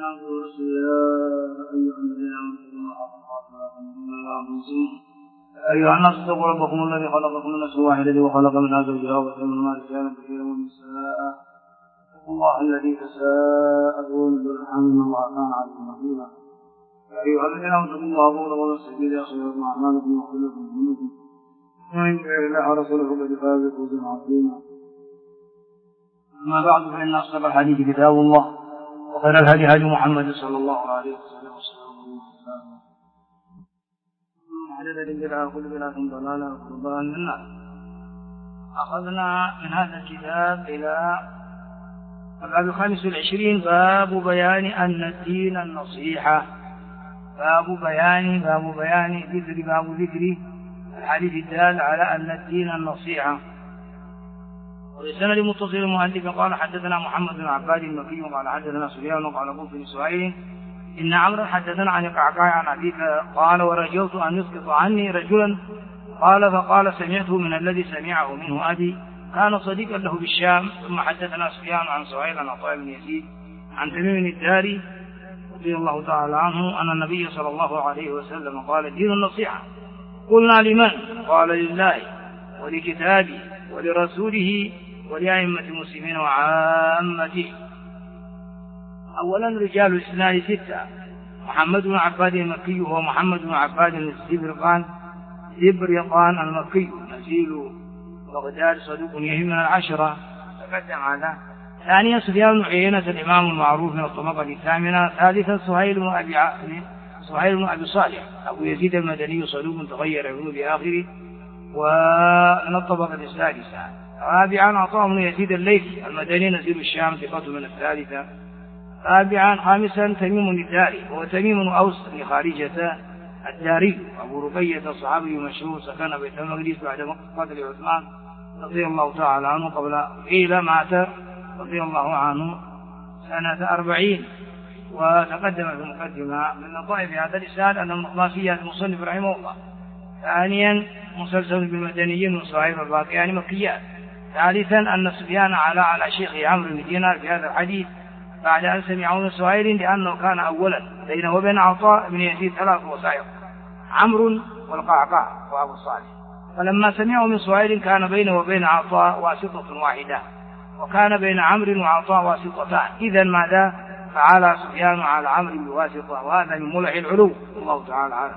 أيها الناس اتقوا ربكم الذي خلقكم من نفس واحدة وخلق منها زوجها وبث منهما رجالا كثيرا ونساء. اتقوا الله الذي تساءلون به والأرحام إن الله كان عليكم رقيبا. يا أيها الذين آمنوا اتقوا الله وقولوا قولا سديدا يصلح لكم أعمالكم ويغفر لكم ذنوبكم ومن يطع الله ورسوله فقد فاز فوزا عظيما. أما بعد فإن أصدق الحديث كتاب الله وخير الهدي هدي محمد صلى الله عليه وسلم كل بدعة ضلالة وكل ضلالة في النار. أخذنا من هذا الكتاب إلى الباب 25 باب بيان أن الدين النصيحة. باب بيان ذكر الحديث الدال على أن الدين النصيحة. ولسند متصل المؤلف قال حدثنا محمد بن عباد المكي قال حدثنا سفيان قال قلت لسهيل إن عمرو حدثنا عن القعقاع عن أبيك قال ورجوت أن يسقط عني رجلا قال فقال سمعته من الذي سمعه منه أبي كان صديقا له بالشام. ثم حدثنا سفيان عن سهيل عن عطاء بن يزيد عن تميم الداري رضي الله تعالى عنه أن النبي صلى الله عليه وسلم قال الدين النصيحة. قلنا لمن؟ قال لله ولكتابه ولرسوله ولأئمة المسلمين وعامته. أولا رجال الإسناد 6: محمد بن عباد المكي هو محمد بن عباد الزبرقان المكي نزيل بغداد صدوق يهم من 10 تقدم هذا. ثانيا سفيان بن عيينة الإمام المعروف من الطبقة 8. ثالثا سهيل بن أبي صالح أبو يزيد المدني صدوق تغير ابنه بآخره ومن الطبقة 6. رابعا عطاء بن يزيد الليثي المدني نزيل الشام ثقة من 3. خامسا تميم الداري وهو تميم أوس لخارجة الداري أبو رقية الصحابي مشهور سكن بيت المقدس بعد قتل عثمان رضي الله تعالى عنه قبل قيل مات رضي الله عنه سنة 40. وتقدم في المقدمة من لطائف هذا الإسناد أن من خلاصيات المصنف رحمه الله. ثانيا مسلسل بالمدنيين من صحيح الباقيان مكيات. ثالثا أن سفيان على شيخ عمرو بن دينار في هذا الحديث بعد أن سمعوا من سهيل لأنه كان أولا بينه وبين عطاء بن يزيد 3 وسائط عمرو والقعقاع وأبو صالح. فلما سمعوا من سهيل كان بينه وبين عطاء واسطة واحدة وكان بين عمرو وعطاء واسطتان. إذن ماذا فعل سفيان على عمرو بواسطة وهذا من ملح العلو الله تعالى عنه.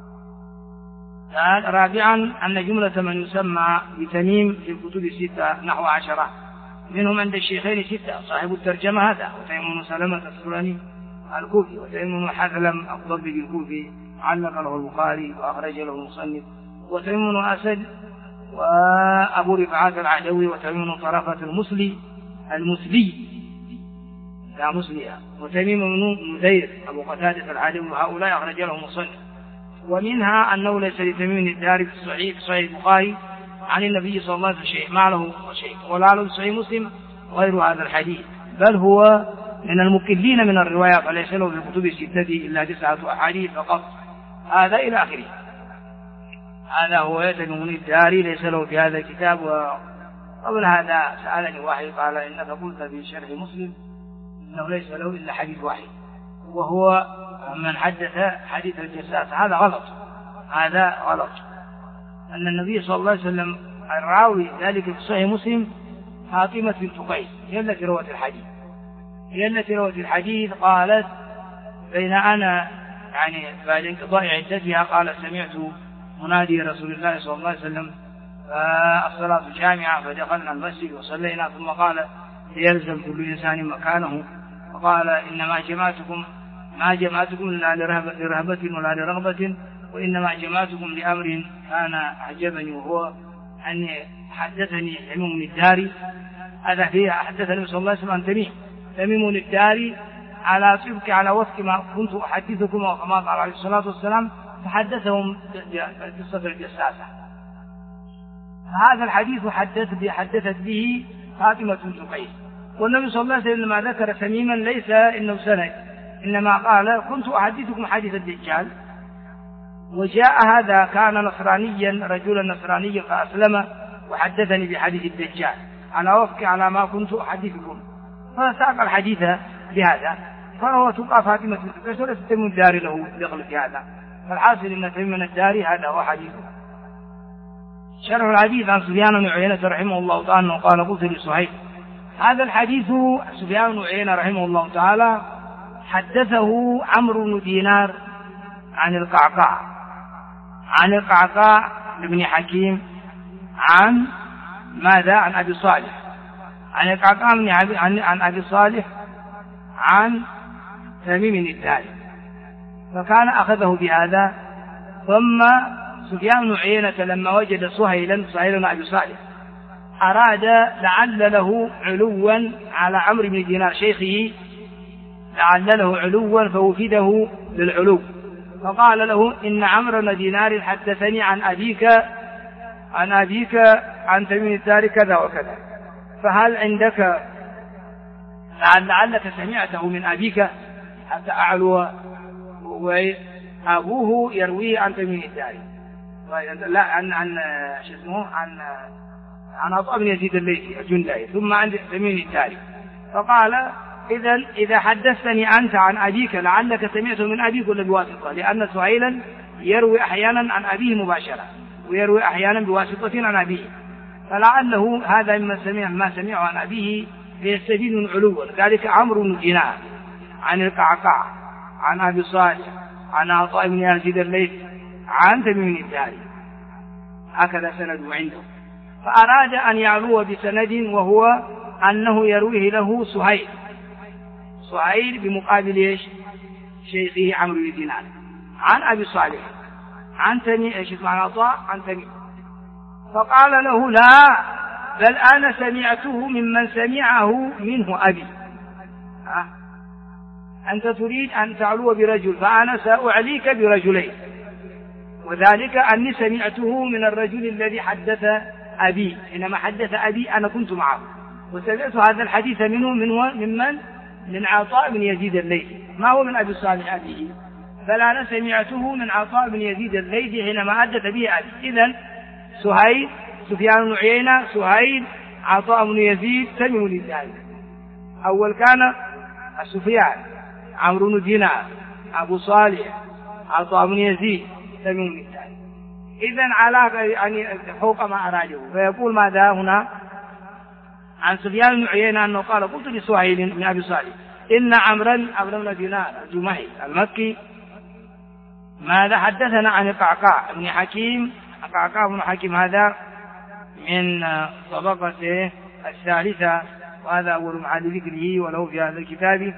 رابعا أن جملة من يسمى بتميم في الكتب 6 نحو 10 منهم عند الشيخين 6 صاحب الترجمة هذا وتيم بن سلمة السلمي الكوفي وتيم بن حثلم الضبي الكوفي علق له البخاري وأخرج له المصنف وتيم بن أسد وأبو رفعة العدوي وتيم بن طرفة المسلي لا مسلية وتميم بن مدير أبو قتادة العدوي وهؤلاء أخرج له المصنف. ومنها أنه ليس لتميم الداري في صحيح البخاري عن النبي صلى الله عليه وسلم شيء ما له شيء ولا له صحيح مسلم غير هذا الحديث بل هو من المكلين من الرواية فليس له في الكتب 6 إلا 9 أحاديث فقط. هذا إلى آخره. هذا هو تميم الداري ليس له في هذا الكتاب. وقبل هذا سألني واحد قال إنك قلت في شرح مسلم إنه ليس له إلا حديث واحد وهو من حدث حديث الجساس. هذا غلط. أن النبي صلى الله عليه وسلم الراوي ذلك في صحيح مسلم فاطمة بنت قيس هي التي روت الحديث قالت بين أنا بعد انقضاء عدتها قال سمعت منادي رسول الله صلى الله عليه وسلم الصلاة جامعة فدخلنا المسجد وصلينا ثم قال ليلزم كل إنسان مكانه وقال إنما ما جمعتكم إلا لرهبة ولا لرغبة وإنما جمعتكم لأمر كان أعجبني وهو أن حدثني تميم الداري. هذا فيه حدثني صلى الله عليه وسلم عن تميم الداري على وفق ما كنت أحدثكم وكما قال عليه الصلاة والسلام فحدثهم قصة الجساسة. هذا الحديث حدثت به فاطمة بنت قيس والنبي صلى الله عليه وسلم لما ذكر تميما ليس إنه سند إنما قال كنت أحدثكم حديث الدجال. وجاء هذا كان رجلا نصرانيا فأسلم وحدثني بحديث الدجال على وفق على ما كنت أحدثكم فساق الحديث بهذا. فهو تبقى فاطمة بنت قيس وليس تميم الداري له دخل في هذا. فالحاصل أن تميم الداري هذا هو حديثه. شرح الحديث عن سفيان بن عيينة رحمه الله تعالى قال قلت لصهيب. هذا الحديث سفيان بن عيينة رحمه الله تعالى حدثه عمرو بن دينار عن القعقاع بن حكيم عن ماذا؟ عن أبي صالح، عن القعقاع عن أبي صالح عن تميم الداري، فكان أخذه بهذا. ثم سفيان بن عيينة لما وجد سهيلا أبي صالح أراد لعل له علوا على عمرو بن دينار شيخه، لعل له علوا فوفده للعلو، فقال له إن عمرو بن دينار حدثني عن أبيك عن تميم الداري كذا وكذا، فهل عندك لعلك سمعته من أبيك حتى أعلو؟ وأبوه يرويه عن تميم الداري، لا عن عطاء بن يزيد الليثي الجندي، ثم عن تميم الداري. فقال إذا حدثتني أنت عن أبيك لعلك سمعته من أبيك ولا بواسطة، لأن سهيلا يروي أحيانا عن أبيه مباشرة ويروي أحيانا بواسطة عن أبيه، فلعله هذا ما سمعه عن أبيه ليستفيد من علوا. ذلك عمرو بن دينار عن القعقاع عن أبي صالح عن عطاء بن يزيد الليثي عن تميم الداري، هكذا سنده عنده. فأراد أن يعلو بسند وهو أنه يرويه له سهيل بمقابل شيخه عمرو بن دينار عن أبي صالح عن عطاء عن تميم. فقال له لا، بل أنا سمعته ممن سمعه منه أبي. أنت تريد أن تعلو برجل، فأنا سأعليك برجلين، وذلك أني سمعته من الرجل الذي حدث أبي، حينما حدث أبي أنا كنت معه وسمعت هذا الحديث منه من عطاء بن يزيد الليثي، ما هو من أبي صالح أبيه، بل أنا سمعته من عطاء بن يزيد الليثي حينما حدث به أبي. إذن سفيان بن عيينة سهيل عطاء بن يزيد تميم الداري. أول كان سفيان عمرو بن دينار أبو صالح عطاء بن يزيد تميم الداري. إذن على يعني فوق ما أراده. فيقول ماذا هنا عن سفيان بن عيينة أنه قال قلت لسهيل بن أبي صالح إن عمرو بن دينار الجمحي المكي ماذا حدثنا عن القعقاع بن حكيم. القعقاع بن حكيم هذا من طبقته الثالثة، وهذا أول محل ذكره وله في هذا الكتاب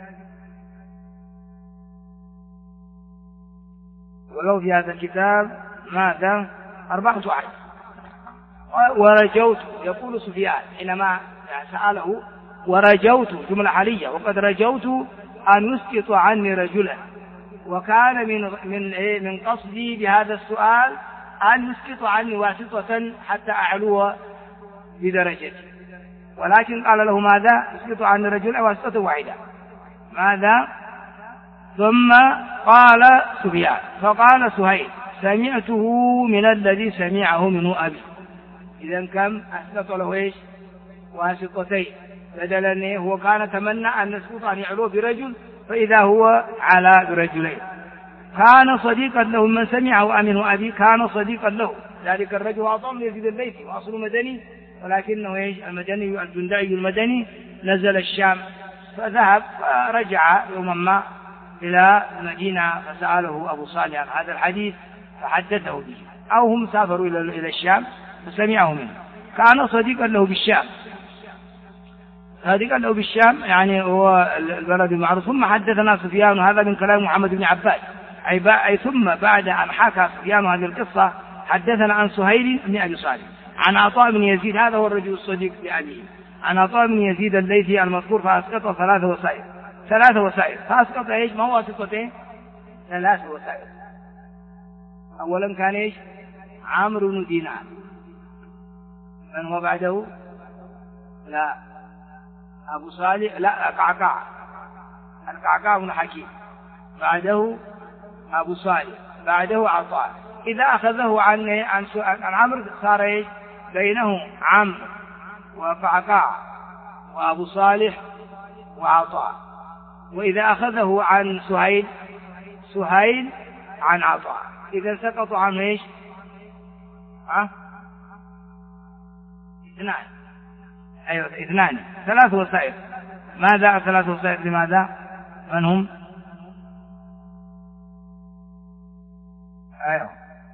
ماذا 4 أحد. ورجوت يقول سفيان حينما سأله ورجوت جملة حالية، وقد رجوت أن يسقط عني رجلا، وكان من قصدي بهذا السؤال أن يسقط عني واسطة حتى أعلو بدرجتي، ولكن قال له ماذا يسقط عني رجلا واسطة واحدة ماذا. ثم قال سفيان فقال سهيل سمعته من الذي سمعه منه أبي. إذن كم أسقط له واسطتين، بدلا هو كان تمنى أن يسقط أن يعلو برجل، فإذا هو على برجلين. كان صديقا له من سمعه منه أبي، كان صديقا له ذلك الرجل عطاء بن يزيد الليثي وأصله مدني، ولكنه المدني الجندعي المدني نزل الشام، فذهب فرجع يوما ما إلى المدينة فسأله أبو صالح عن هذا الحديث فحدثه به، أو هم سافروا إلى الشام فسمعه منه. كان صديقا له بالشام، يعني هو البلد المعروف. ثم حدثنا سفيان، هذا من كلام محمد بن عباد، أي ثم بعد أن حكى سفيان هذه القصة حدثنا عن سهيل بن أبي صالح عن عطاء بن يزيد، هذا هو الرجل الصديق لأبيه، عن عطاء بن يزيد الليثي المذكور، فأسقط 3 وسائل. فأسقط ما هو واسطتين؟ 3 وسائل. أولا كان عمرو بن دينار، من هو بعده؟ لا أبو صالح، لا القعقاع بن حكيم، بعده أبو صالح، بعده عطاء. إذا أخذه عن عمرو صار بينه عمرو وقعقاع وأبو صالح وعطاء، وإذا أخذه عن سهيل عن عطاء، إذا سقطوا عن إيش؟ اثنان. أيوة اثنان، ثلاث وسائل. ماذا ثلاث وسائل؟ لماذا؟ من هم؟ أيوة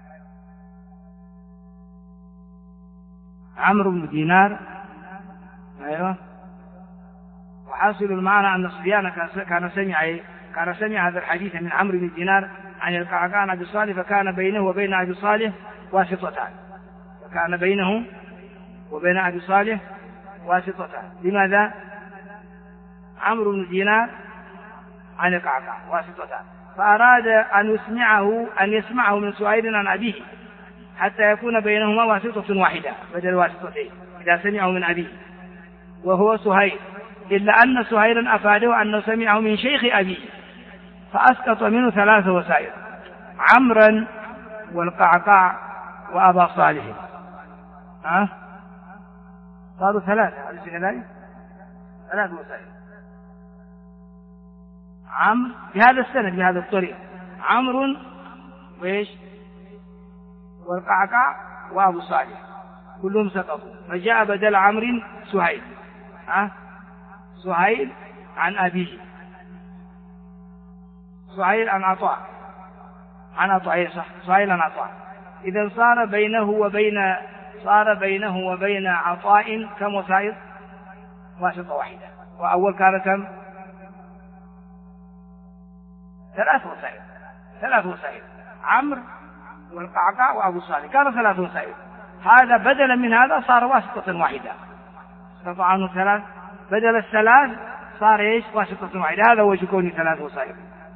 عمرو بن دينار. أيوة. وحاصل المعنى أن سفيان كان سمع هذا الحديث من عمرو بن دينار عن القعقاع عن أبي صالح، فكان بينه وبين أبي صالح واسطتان. فكان بينه وبين أبي صالح واسطتان. لماذا؟ عمرو بن دينار عن القعقاع واسطتان، فأراد أن يسمعه من سهيل عن أبيه حتى يكون بينهما واسطة واحدة بدل واسطتين إذا سمعه من أبيه وهو سهيل، إلا أن سهيلا أفاده أنه سمعه من شيخ أبيه، فأسقط منه ثلاث وسائل: عمرا والقعقاع وأبا صالح. صاروا ثلاثة، أليس كذلك؟ ثلاث وسائل. عمرو بهذا السند بهذا الطريق، عمرو وإيش؟ والقعقاع وأبو صالح كلهم سقطوا، فجاء بدل عمرو سهيل. سهيل عن أبيه، سهيل عن عطاء، صح، سهيل عن عطاء. إذا صار بينه وبين عطاء كم وسائل؟ واسطة واحدة. وأول كان كم؟ ثلاث وسائل. عمرو والقعقاع وأبو صالح كانوا ثلاث وسائل. هذا بدلا من هذا صار واسطة واحدة، استطاع عنه ثلاث، بدل الثلاث صار ايش؟ واسطة واحدة. هذا وجه كون ثلاث وسائل.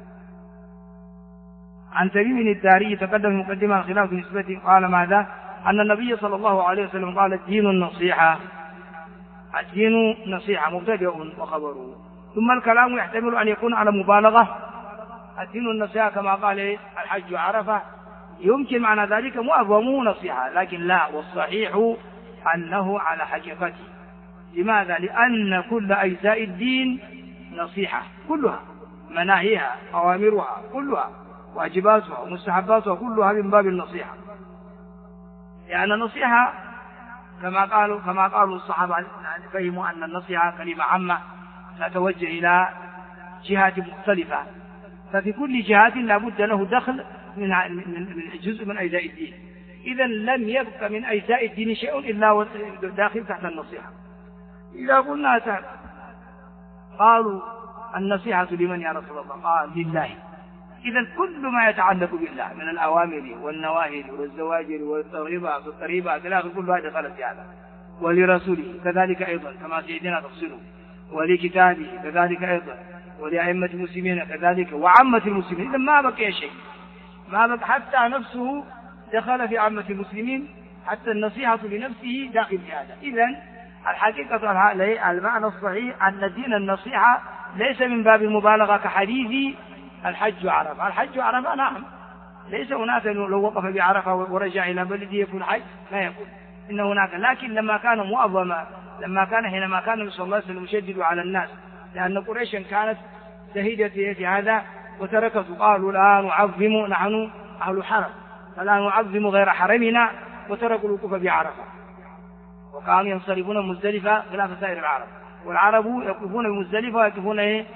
عن تميم الداري تقدم مقدمة الخلاف في نسبته، قال ماذا؟ أن النبي صلى الله عليه وسلم قال: الدين النصيحة. الدين نصيحة مبتدأ وخبره، ثم الكلام يحتمل أن يكون على مبالغة. الدين النصيحة كما قال الحج عرفة، يمكن معنى ذلك معظمه نصيحة، لكن لا، والصحيح أنه على حقيقته. لماذا؟ لأن كل أجزاء الدين نصيحة كلها، مناهيها، أوامرها كلها، واجباتها ومستحباتها كلها من باب النصيحة. يعني النصيحة كما قالوا الصحابة فهموا أن النصيحة كلمة عامة تتوجه إلى جهات مختلفة، ففي كل جهات لا بد له دخل من جزء من أجزاء الدين. إذا لم يبق من أجزاء الدين شيء إلا داخل تحت النصيحة. إذا قلنا قالوا النصيحة لمن يا رسول الله؟ قال: لله. إذا كل ما يتعلق بالله من الأوامر والنواهي والزواجر والترغيبات إلى آخره كلها دخلت في هذا. ولرسوله كذلك أيضا كما سيدنا تفصيله، ولكتابه كذلك أيضا، ولأئمة المسلمين كذلك، وعامة المسلمين. إذا ما بقي شيء، ما بقي، حتى نفسه دخل في عامة المسلمين، حتى النصيحة لنفسه داخل في هذا. إذا الحقيقة المعنى الصحيح أن دين النصيحة ليس من باب المبالغة كحديث الحج عرفة. الحج عرفة نعم، ليس هناك لو وقف بعرفة ورجع إلى بلده يكون حج، لا يكون، إن هناك. لكن لما كان معظما، حينما كان النبي صلى الله عليه وسلم يشدد على الناس، لأن قريشا كانت شهيدة في هذا وتركته، قالوا لا نعظم، نحن أهل حرم فلا نعظم غير حرمنا، وتركوا الوقوف بعرفة وكانوا ينصرفون مزدلفة خلاف سائر العرب. والعرب يقفون بمزدلفة ويقفون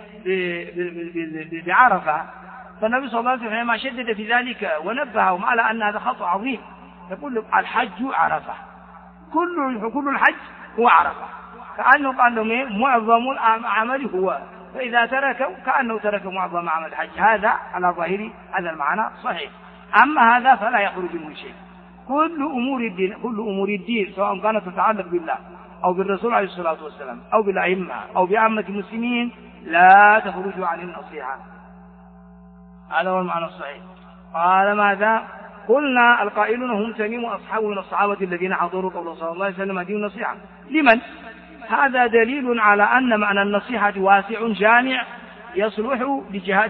بعرفة. فالنبي صلى الله عليه وسلم حينما شدد في ذلك ونبههم على أن هذا خطأ عظيم، يقول الحج عرفة، كل الحج هو عرفة، كأنه قال لهم معظم العمل هو، فإذا تركوا كأنه ترك معظم عمل الحج. هذا على ظاهر هذا المعنى صحيح. أما هذا فلا يخرج منه شيء. كل أمور الدين سواء كانت تتعلق بالله أو بالرسول عليه الصلاة والسلام أو بالأئمة أو بعامة المسلمين لا تخرج عن النصيحة. هذا هو المعنى الصحيح. قال ماذا؟ قلنا القائلون هم تميم أصحابه من الصحابة الذين حضروا قول صلى الله عليه وسلم دين النصيحة. لمن؟ هذا دليل على أن معنى النصيحة واسع جامع يصلح لجهات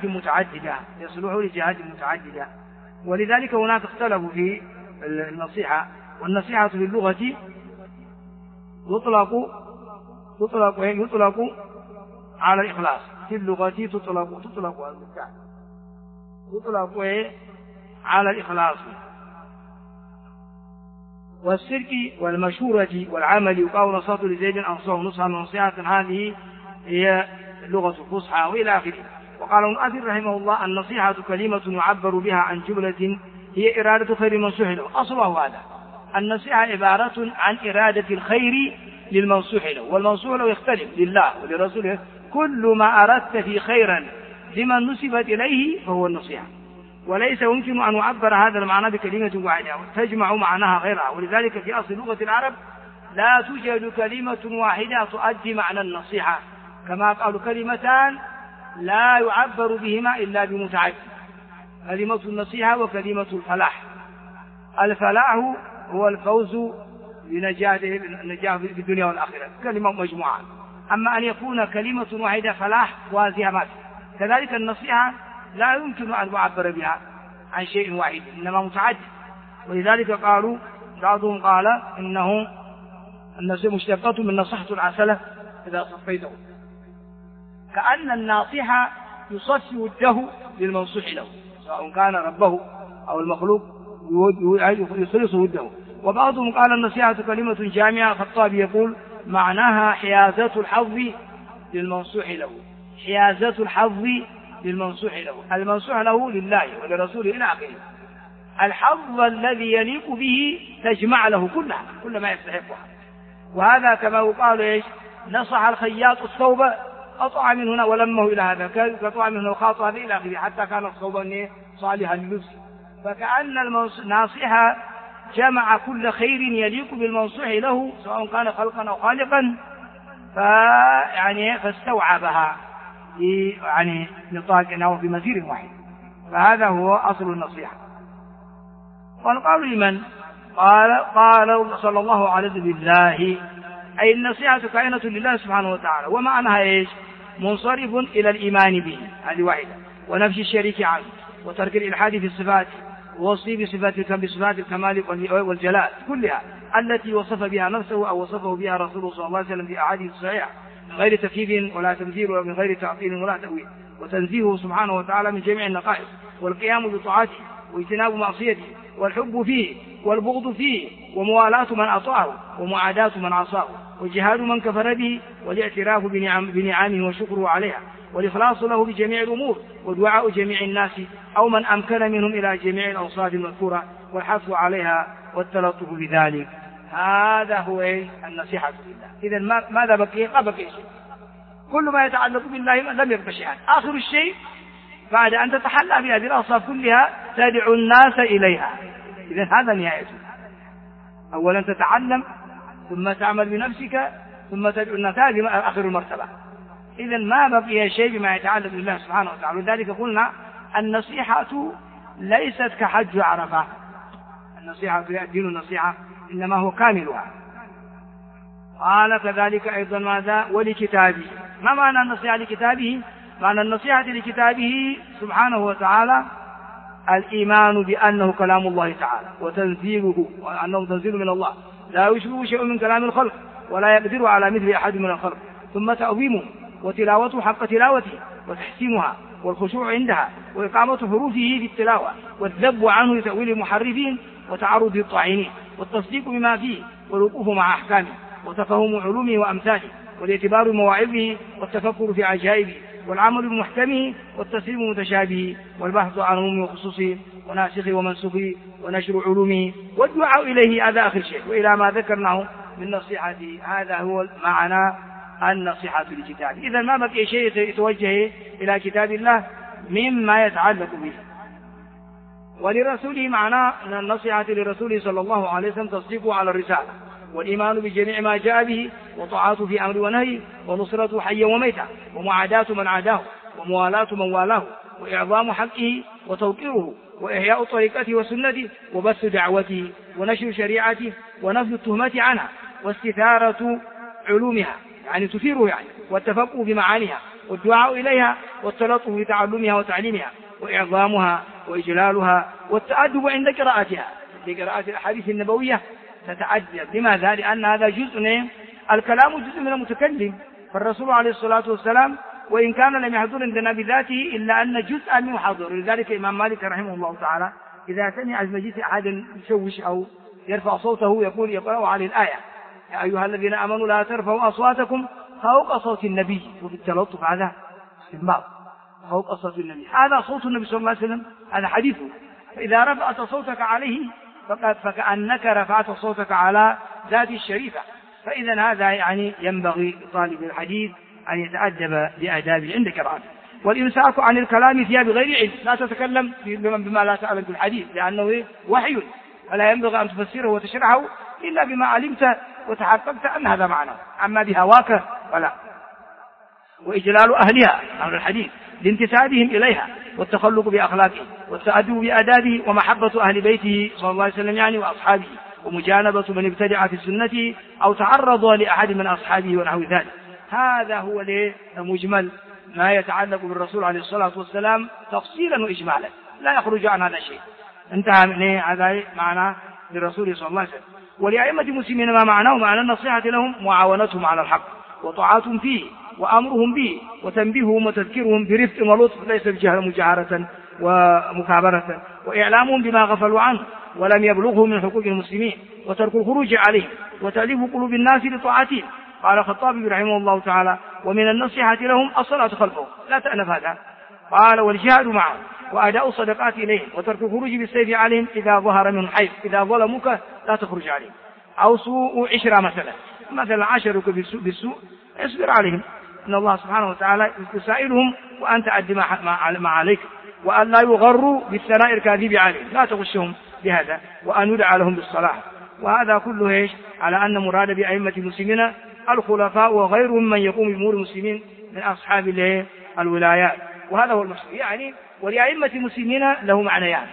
متعددة، ولذلك هناك اختلفوا في النصيحة. والنصيحة في اللغة يطلق على الإخلاص في اللغة تطلق على الإخلاص والسرك والمشورة والعمل يقال نصحت لزيد أنصحه نصحا ونصيحة هذه هي اللغة الفصحى وإلى آخره. وقال المؤثر رحمه الله النصيحة كلمة يعبر بها عن جملة هي إرادة خير منصوح له. أصله هذا النصيحة عبارة عن إرادة الخير للمنصوح له، والمنصوح له يختلف لله ولرسوله. كل ما أردت في خيرا لمن نسبت إليه فهو النصيحة، وليس يمكن أن يعبر هذا المعنى بكلمة واحدة تجمع معناها غيرها. ولذلك في أصل لغة العرب لا توجد كلمة واحدة تؤدي معنى النصيحة، كما قالوا كلمتان لا يعبر بهما إلا بمتعدد، كلمة النصيحة وكلمة الفلاح. الفلاح هو الفوز بنجاة في الدنيا والآخرة، كلمة مجموعة. أما أن يكون كلمة واحدة فلاح وازهمات، كذلك النصيحة لا يمكن أن يعبر بها عن شيء واحد، إنما متعدد. ولذلك قالوا بعضهم قال إنه النصيحة مشتقة من نصحة العسلة إذا صفيته، كأن الناصحة يصفي وده للمنصوح له، سواء كان ربه أو المخلوق يخلص وده. وبعضهم قال النصيحة كلمة جامعة، فالطابي يقول معناها حيازة الحظ للمنصوح له، حيازة الحظ للمنصوح له، المنصوح له لله ولرسوله إلى آخره. الحظ الذي يليق به تجمع له كل ما يستحقه. وهذا كما يقال إيش نصح الخياط الثوب قطع من هنا ولمه إلى هذا، قطع من هنا وخاط هذا إلى آخره حتى كان الثوب صالحا للبس. فكأن الناصحة جمع كل خير يليق بالمنصوح له سواء كان خلقا أو خالقا، فاستوعبها نطاق أو بمسير واحد. فهذا هو أصل النصيحة. وقالوا لمن قال صلى الله عليه بالله، أي النصيحة كائنة لله سبحانه وتعالى، ومعناها إيش منصرف إلى الإيمان به، هذه واحدة، ونفي الشريك عنه، وترك الإلحاد في الصفات، ووصفه بصفات الكمال والجلال كلها التي وصف بها نفسه أو وصفه بها رسوله صلى الله عليه وسلم في أحاديث صحيحة، من غير تكييف ولا تمثيل ومن غير تعطيل ولا تأويل، وتنزيهه سبحانه وتعالى من جميع النقائص، والقيام بطاعته واجتناب معصيته، والحب فيه والبغض فيه، وموالاة من أطاعه ومعاداة من عصاه، وجهاد من كفر به، والاعتراف بنعمه وشكره عليها، والإخلاص له بجميع الأمور، ودعاء جميع الناس أو من أمكن منهم إلى جميع الأوصاف المذكورة، والحث عليها والتلطف بذلك. هذا هو النصيحة لله. إذن ماذا بقي؟ ما بقي شيء. كل ما يتعلق بالله لم يبقى شيئا. آخر الشيء بعد أن تتحلى بهذه الأوصاف كلها تدعو الناس إليها. إذن هذا نهايته. أولا تتعلم، ثم تعمل بنفسك، ثم تدعو الناس، هذه آخر المرتبة. إذن ما بقي شيء بما يتعلق بالله سبحانه وتعالى. لذلك قلنا النصيحة ليست كحج عرفة، النصيحة دين النصيحة إنما هو كاملها. قال كذلك أيضا ماذا؟ ولكتابه. ما معنى النصيحة لكتابه؟ معنى النصيحة لكتابه سبحانه وتعالى الإيمان بأنه كلام الله تعالى وتنزيله، وأنه تنزيل من الله لا يشبه شيء من كلام الخلق ولا يقدر على مثل أحد من الخلق، ثم تعظيمه وتلاوته حق تلاوته وتحسينها والخشوع عندها وإقامة حروفه في التلاوة والذب عنه لتأويل المحرفين وتعرض الطاعنين والتصديق بما فيه والوقوف مع أحكامه وتفهم علومه وأمثاله والاعتبار بمواعظه والتفكر في عجائبه والعمل بمحكمه والتسليم بمتشابهه والبحث عن عمومه وخصوصه وناسخه ومنسوخه ونشر علومه والدعاء إليه. هذا آخر شيء وإلى ما ذكرناه من نصيحته. هذا هو معنى النصيحة لكتابه. إذا ما بقي شيء يتوجه إلى كتاب الله مما يتعلق به. ولرسوله معنى النصيحة لرسوله صلى الله عليه وسلم تصديقه على الرسالة والإيمان بجميع ما جاء به وطاعته في أمر ونهي ونصرته حيا وميتا ومعاداة من عاداه وموالاة من والاه وإعظام حقه وتوقيره وإحياء طريقته وسنته وبث دعوته ونشر شريعته ونفي التهمة عنها واستثارة علومها يعني تثيره والتفقه بمعانيها والدعاء إليها والتلطف بتعلمها وتعليمها وإعظامها وإجلالها والتأدب عند قراءتها. في قراءة الأحاديث النبوية تتعجب. لماذا؟ لأن هذا جزء الكلام جزء من المتكلم، فالرسول عليه الصلاة والسلام وإن كان لم يحضر عندنا بذاته إلا أن جزءا منه حضر. لذلك الإمام مالك رحمه الله تعالى إذا سمع المجلس أحد يشوش أو يرفع صوته يقرأ عليه الآية: يا أيها الذين آمنوا لا ترفعوا أصواتكم فوق صوت النبي. وفي التلطف هذا استنباط، فوق صوت النبي، هذا صوت النبي صلى الله عليه وسلم، هذا حديثه. فإذا رفعت صوتك عليه فكأنك رفعت صوتك على ذات الشريفة. فإذا هذا يعني ينبغي لطالب الحديث أن يتأدب بآدابه عند قراءته. والإمساك عن الكلام فيها بغير علم، لا تتكلم بما لا تعلم في الحديث لأنه وحي، فلا ينبغي أن تفسره وتشرحه إلا بما علمت وتحققت أن هذا معنى، أما بهواك فلا. وإجلال أهلها عن الحديث لانتسابهم إليها والتخلق بأخلاقهم والتأدب بآدابه ومحبة أهل بيته صلى الله عليه وسلم يعني وأصحابه، ومجانبة من ابتدع في سنته أو تعرض لأحد من أصحابه ونحو ذلك. هذا هو مجمل ما يتعلق بالرسول عليه الصلاة والسلام تفصيلا وإجمالا، لا يخرج عن هذا الشيء. انتهى من هذا معنى للرسول صلى الله عليه وسلم. ولأئمة المسلمين ما معناه معنى النصيحة لهم معاونتهم على الحق وطاعتهم فيه وأمرهم به وتنبيههم وتذكيرهم برفق ولطف ليس مجاهرة ومكابرة، وإعلامهم بما غفلوا عنه ولم يبلغه من حقوق المسلمين، وترك الخروج عليهم وتأليف قلوب الناس لطاعتهم. قال الخطابي رحمه الله تعالى: ومن النصيحة لهم الصلاة خلفهم، لا تأنف هذا. قال: والجهاد معهم وأداء الصدقات إليهم وترك الخروج بالسيف عليهم إذا ظهر من حيث، إذا ظلموك لا تخرج عليهم. أو سوء عشرة مثلا عشرك بالسوء اصبر عليهم، إن الله سبحانه وتعالى يسائلهم وأنت أدي ما عليك، وأن لا يغروا بالثناء الكاذب عليهم، لا تغشهم بهذا، وأن يدعى لهم بالصلاح. وهذا كله على أن مراد بأئمة المسلمين الخلفاء وغيرهم من يقوم بأمور المسلمين من أصحاب الولايات. وهذا هو المشروع يعني. ولأئمة المسلمين له معنيان: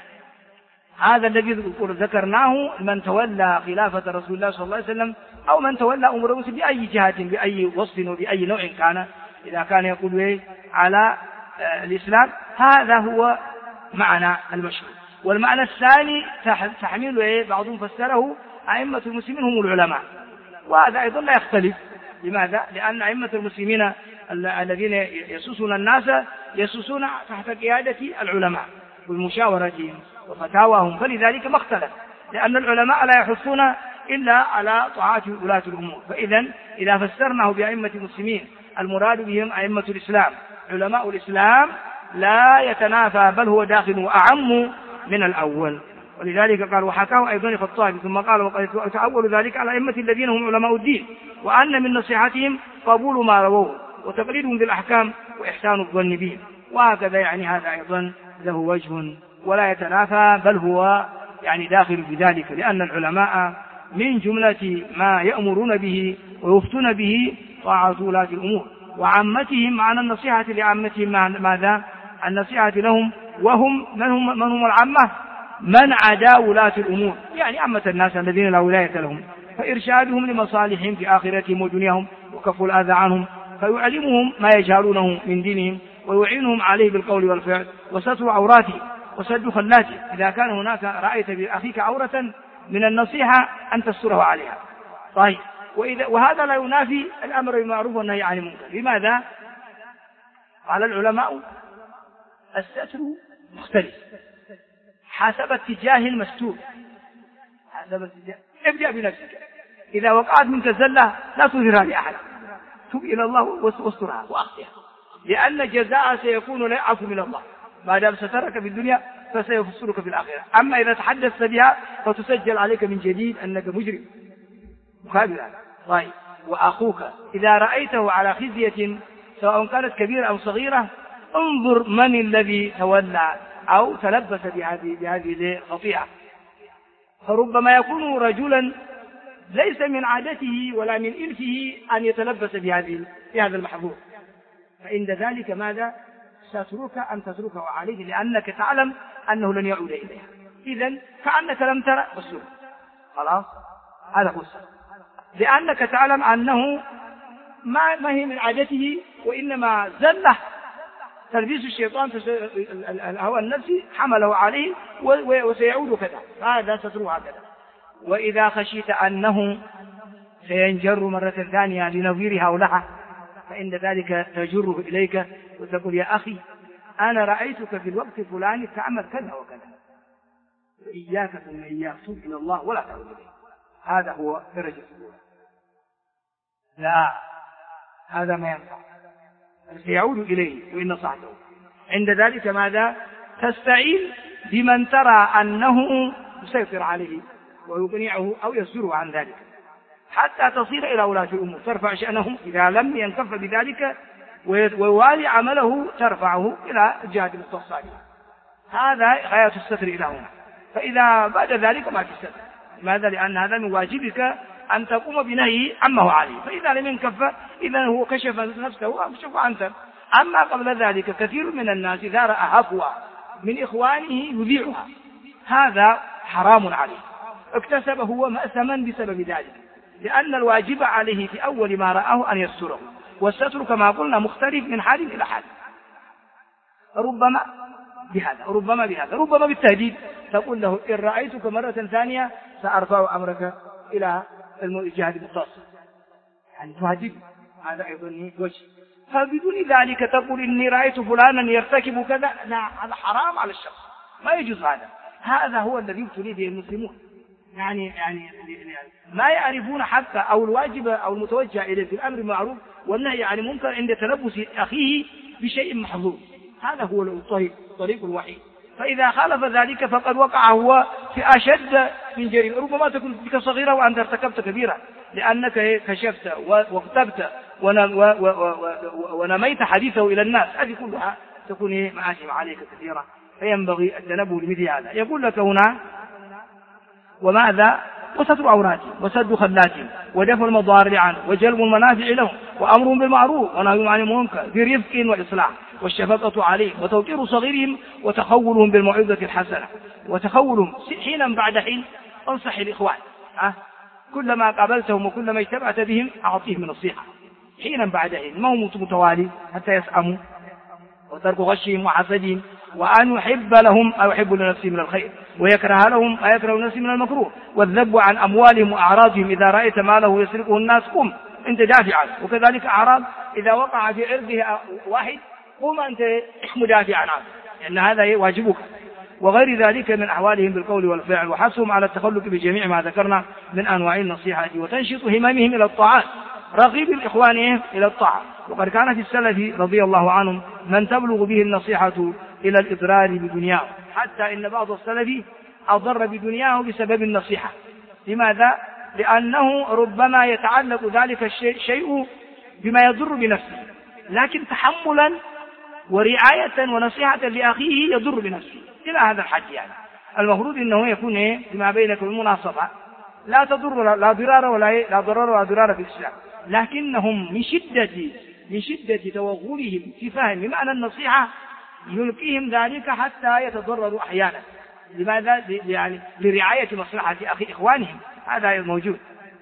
هذا الذي ذكرناه من تولى خلافة رسول الله صلى الله عليه وسلم أو من تولى أمور المسلمين بأي جهة بأي وصف وبأي نوع كان، إذا كان يقول على الإسلام، هذا هو معنى المشروع. والمعنى الثاني تحميل بعضهم فسره أئمة المسلمين هم العلماء، وهذا أيضا لا يختلف. لماذا؟ لأن أئمة المسلمين الذين يسوسون الناس يسوسون تحت قيادة العلماء والمشاورة وفتاواهم، فلذلك ما اختلف، لأن العلماء لا يحثون إلا على طاعة ولاة الأمور. فإذا إذا فسرناه بأئمة المسلمين المراد بهم أئمة الإسلام علماء الإسلام لا يتنافى، بل هو داخل وأعم من الأول. ولذلك قال: وحكاه أيضا الخطابي ثم قال: وقد يتأول ذلك على أئمة الذين هم علماء الدين، وأن من نصيحتهم قبول ما رووه وتقليدهم بالأحكام وإحسان الظن بهم. وهكذا يعني هذا أيضا له وجه ولا يتنافى، بل هو يعني داخل بذلك، لأن العلماء من جملة ما يأمرون به ويفتون به طاعة ولاة الأمور وعامتهم. معنى النصيحة لعامتهم ماذا؟ النصيحة لهم، وهم من هم العامة؟ من عدا ولاة الأمور، يعني عامة الناس الذين لا ولاية لهم، فإرشادهم لمصالحهم في آخرتهم ودنياهم وكف الأذى عنهم، فيعلمهم ما يجهلونه من دينهم ويعينهم عليه بالقول والفعل وستر عوراتهم وسد خلاتهم. إذا كان هناك رأيت بأخيك عورة من النصيحة أن تستره عليها. طيب، وهذا لا ينافي الأمر بالمعروف والنهي عن المنكر. لماذا؟ قال العلماء: الستر مختلف حسب اتجاه المستور، حسب اتجاه. ابدأ بنفسك، إذا وقعت منك زلة لا تظهرها لأحد، تب إلى الله واسترها وأخطئها، لأن جزاء سيكون لا يعفو من الله، ما دام سترك في الدنيا فسيفسرك في الآخرة. أما إذا تحدثت بها فتسجل عليك من جديد أنك مجرم مخالف. طيب، وأخوك إذا رأيته على خزية سواء كانت كبيرة أو صغيرة انظر من الذي تولى أو تلبس بهذه الخطيئة، فربما يكون رجلا ليس من عادته ولا من إلفه أن يتلبس بهذا المحظور، فعند ذلك ماذا؟ سترك أن تتركه عليه، لأنك تعلم أنه لن يعود إليها. إذن كأنك لم ترى بسرعة، خلاص، هذا هو السبب، لأنك تعلم أنه ما هي من عادته، وإنما زله تلبيس الشيطان الهوى النفسي حمله عليه وسيعود كذا، هذا ستره هكذا. وإذا خشيت أنه سينجر مرة ثانية لنظيرها ولها فإن ذلك تجره إليك وتقول يا أخي أنا رأيتك في الوقت الفلاني تعمل كذا وكذا، وإياك ثم إياك تب إلى الله ولا تعود إليه. هذا هو درجة الأولى. لا، هذا ما ينفع، سيعود إليه وإن نصحته. عند ذلك ماذا؟ تستعين بمن ترى أنه يسيطر عليه ويقنعه أو يصدره عن ذلك حتى تصير إلى ولاة الأمور، ترفع شأنهم إذا لم ينكف بذلك ويوالي عمله ترفعه إلى الجهة المختصة. هذا غاية الستر إلى هنا. فإذا بعد ذلك ما تستر. لماذا؟ لأن هذا من واجبك أن تقوم بنهي عما هو عليه، فإذا لم ينكف إذا هو كشف نفسه وكشف عنك. أما قبل ذلك كثير من الناس إذا رأى هفوة من إخوانه يذيعها، هذا حرام عليه، اكتسب هو مأثما بسبب ذلك، لأن الواجب عليه في أول ما رآه أن يستره، والستر كما قلنا مختلف من حال إلى حال، ربما بهذا ربما بالتهديد، تقول له إن رأيتك مرة ثانية سأرفع أمرك إلى الجهة المختصة، يعني تهدد. هذا أيضا وجه. فبدون ذلك تقول إني رأيت فلانا يرتكب كذا، لا، هذا حرام على الشخص، ما يجوز. هذا هو الذي يبتلي به المسلمون، يعني ما يعرفون حتى أو الواجب أو المتوجه إليه في الأمر بالمعروف والنهي عن المنكر عند تلبس أخيه بشيء محظور. هذا هو الطريق الوحيد. فإذا خالف ذلك فقد وقع هو في أشد من جريمة، ربما تكون بك صغيرة وأنت ارتكبت كبيرة، لأنك كشفت واغتبت ونميت حديثه إلى الناس. هذه كلها تكون مآثم عليك كثيرة، فينبغي التنبه لمثل هذا. يقول لك هنا وماذا؟ وستر عوراتهم وسد خلاتهم ودفع المضار عنه وجلب المنافع لهم وأمرهم بالمعروف ونهيهم عن المنكر برفق وإصلاح والشفقة عليهم وتوقير صغيرهم وتخولهم بالموعظة الحسنة وتخولهم حينا بعد حين. انصح الإخوان، كلما قابلتهم وكلما اجتمعت بهم أعطيهم النصيحة حينا بعد حين، ما هو متوالي حتى يسأموا، وترك غشهم وحسدهم، وأن يحب لهم أو يحب لنفسه من الخير ويكره لهم أو يكره لنفسه من المكروه، والذب عن أموالهم وأعراضهم. إذا رأيت ماله يسرقه الناس قم أنت دافعا، وكذلك أعراض إذا وقع في عرضه واحد قم أنت مدافعا عنه، لأن هذا واجبك. وغير ذلك من أحوالهم بالقول والفعل، وحثهم على التخلق بجميع ما ذكرنا من أنواع النصيحة، وتنشط هممهم إلى الطاعات، رغيب الإخوان إلى الطاعة. وقد كان في السلف رضي الله عنهم من تبلغ به النصيحة إلى الإضرار بدنياه، حتى إن بعض السلف أضر بدنياه بسبب النصيحة. لماذا؟ لأنه ربما يتعلق ذلك الشيء بما يضر بنفسه، لكن تحملا ورعاية ونصيحة لأخيه يضر بنفسه إلى هذا الحد. يعني المفروض أنه يكون فيما بينك المناصفة، لا تضر، لا ضرار ولا ضرار في الإسلام، لكنهم من شدة توغلهم في فهم معنى النصيحة يلقيهم ذلك حتى يتضرروا أحيانا. لماذا؟ يعني لرعاية مصلحة إخوانهم. هذا موجود.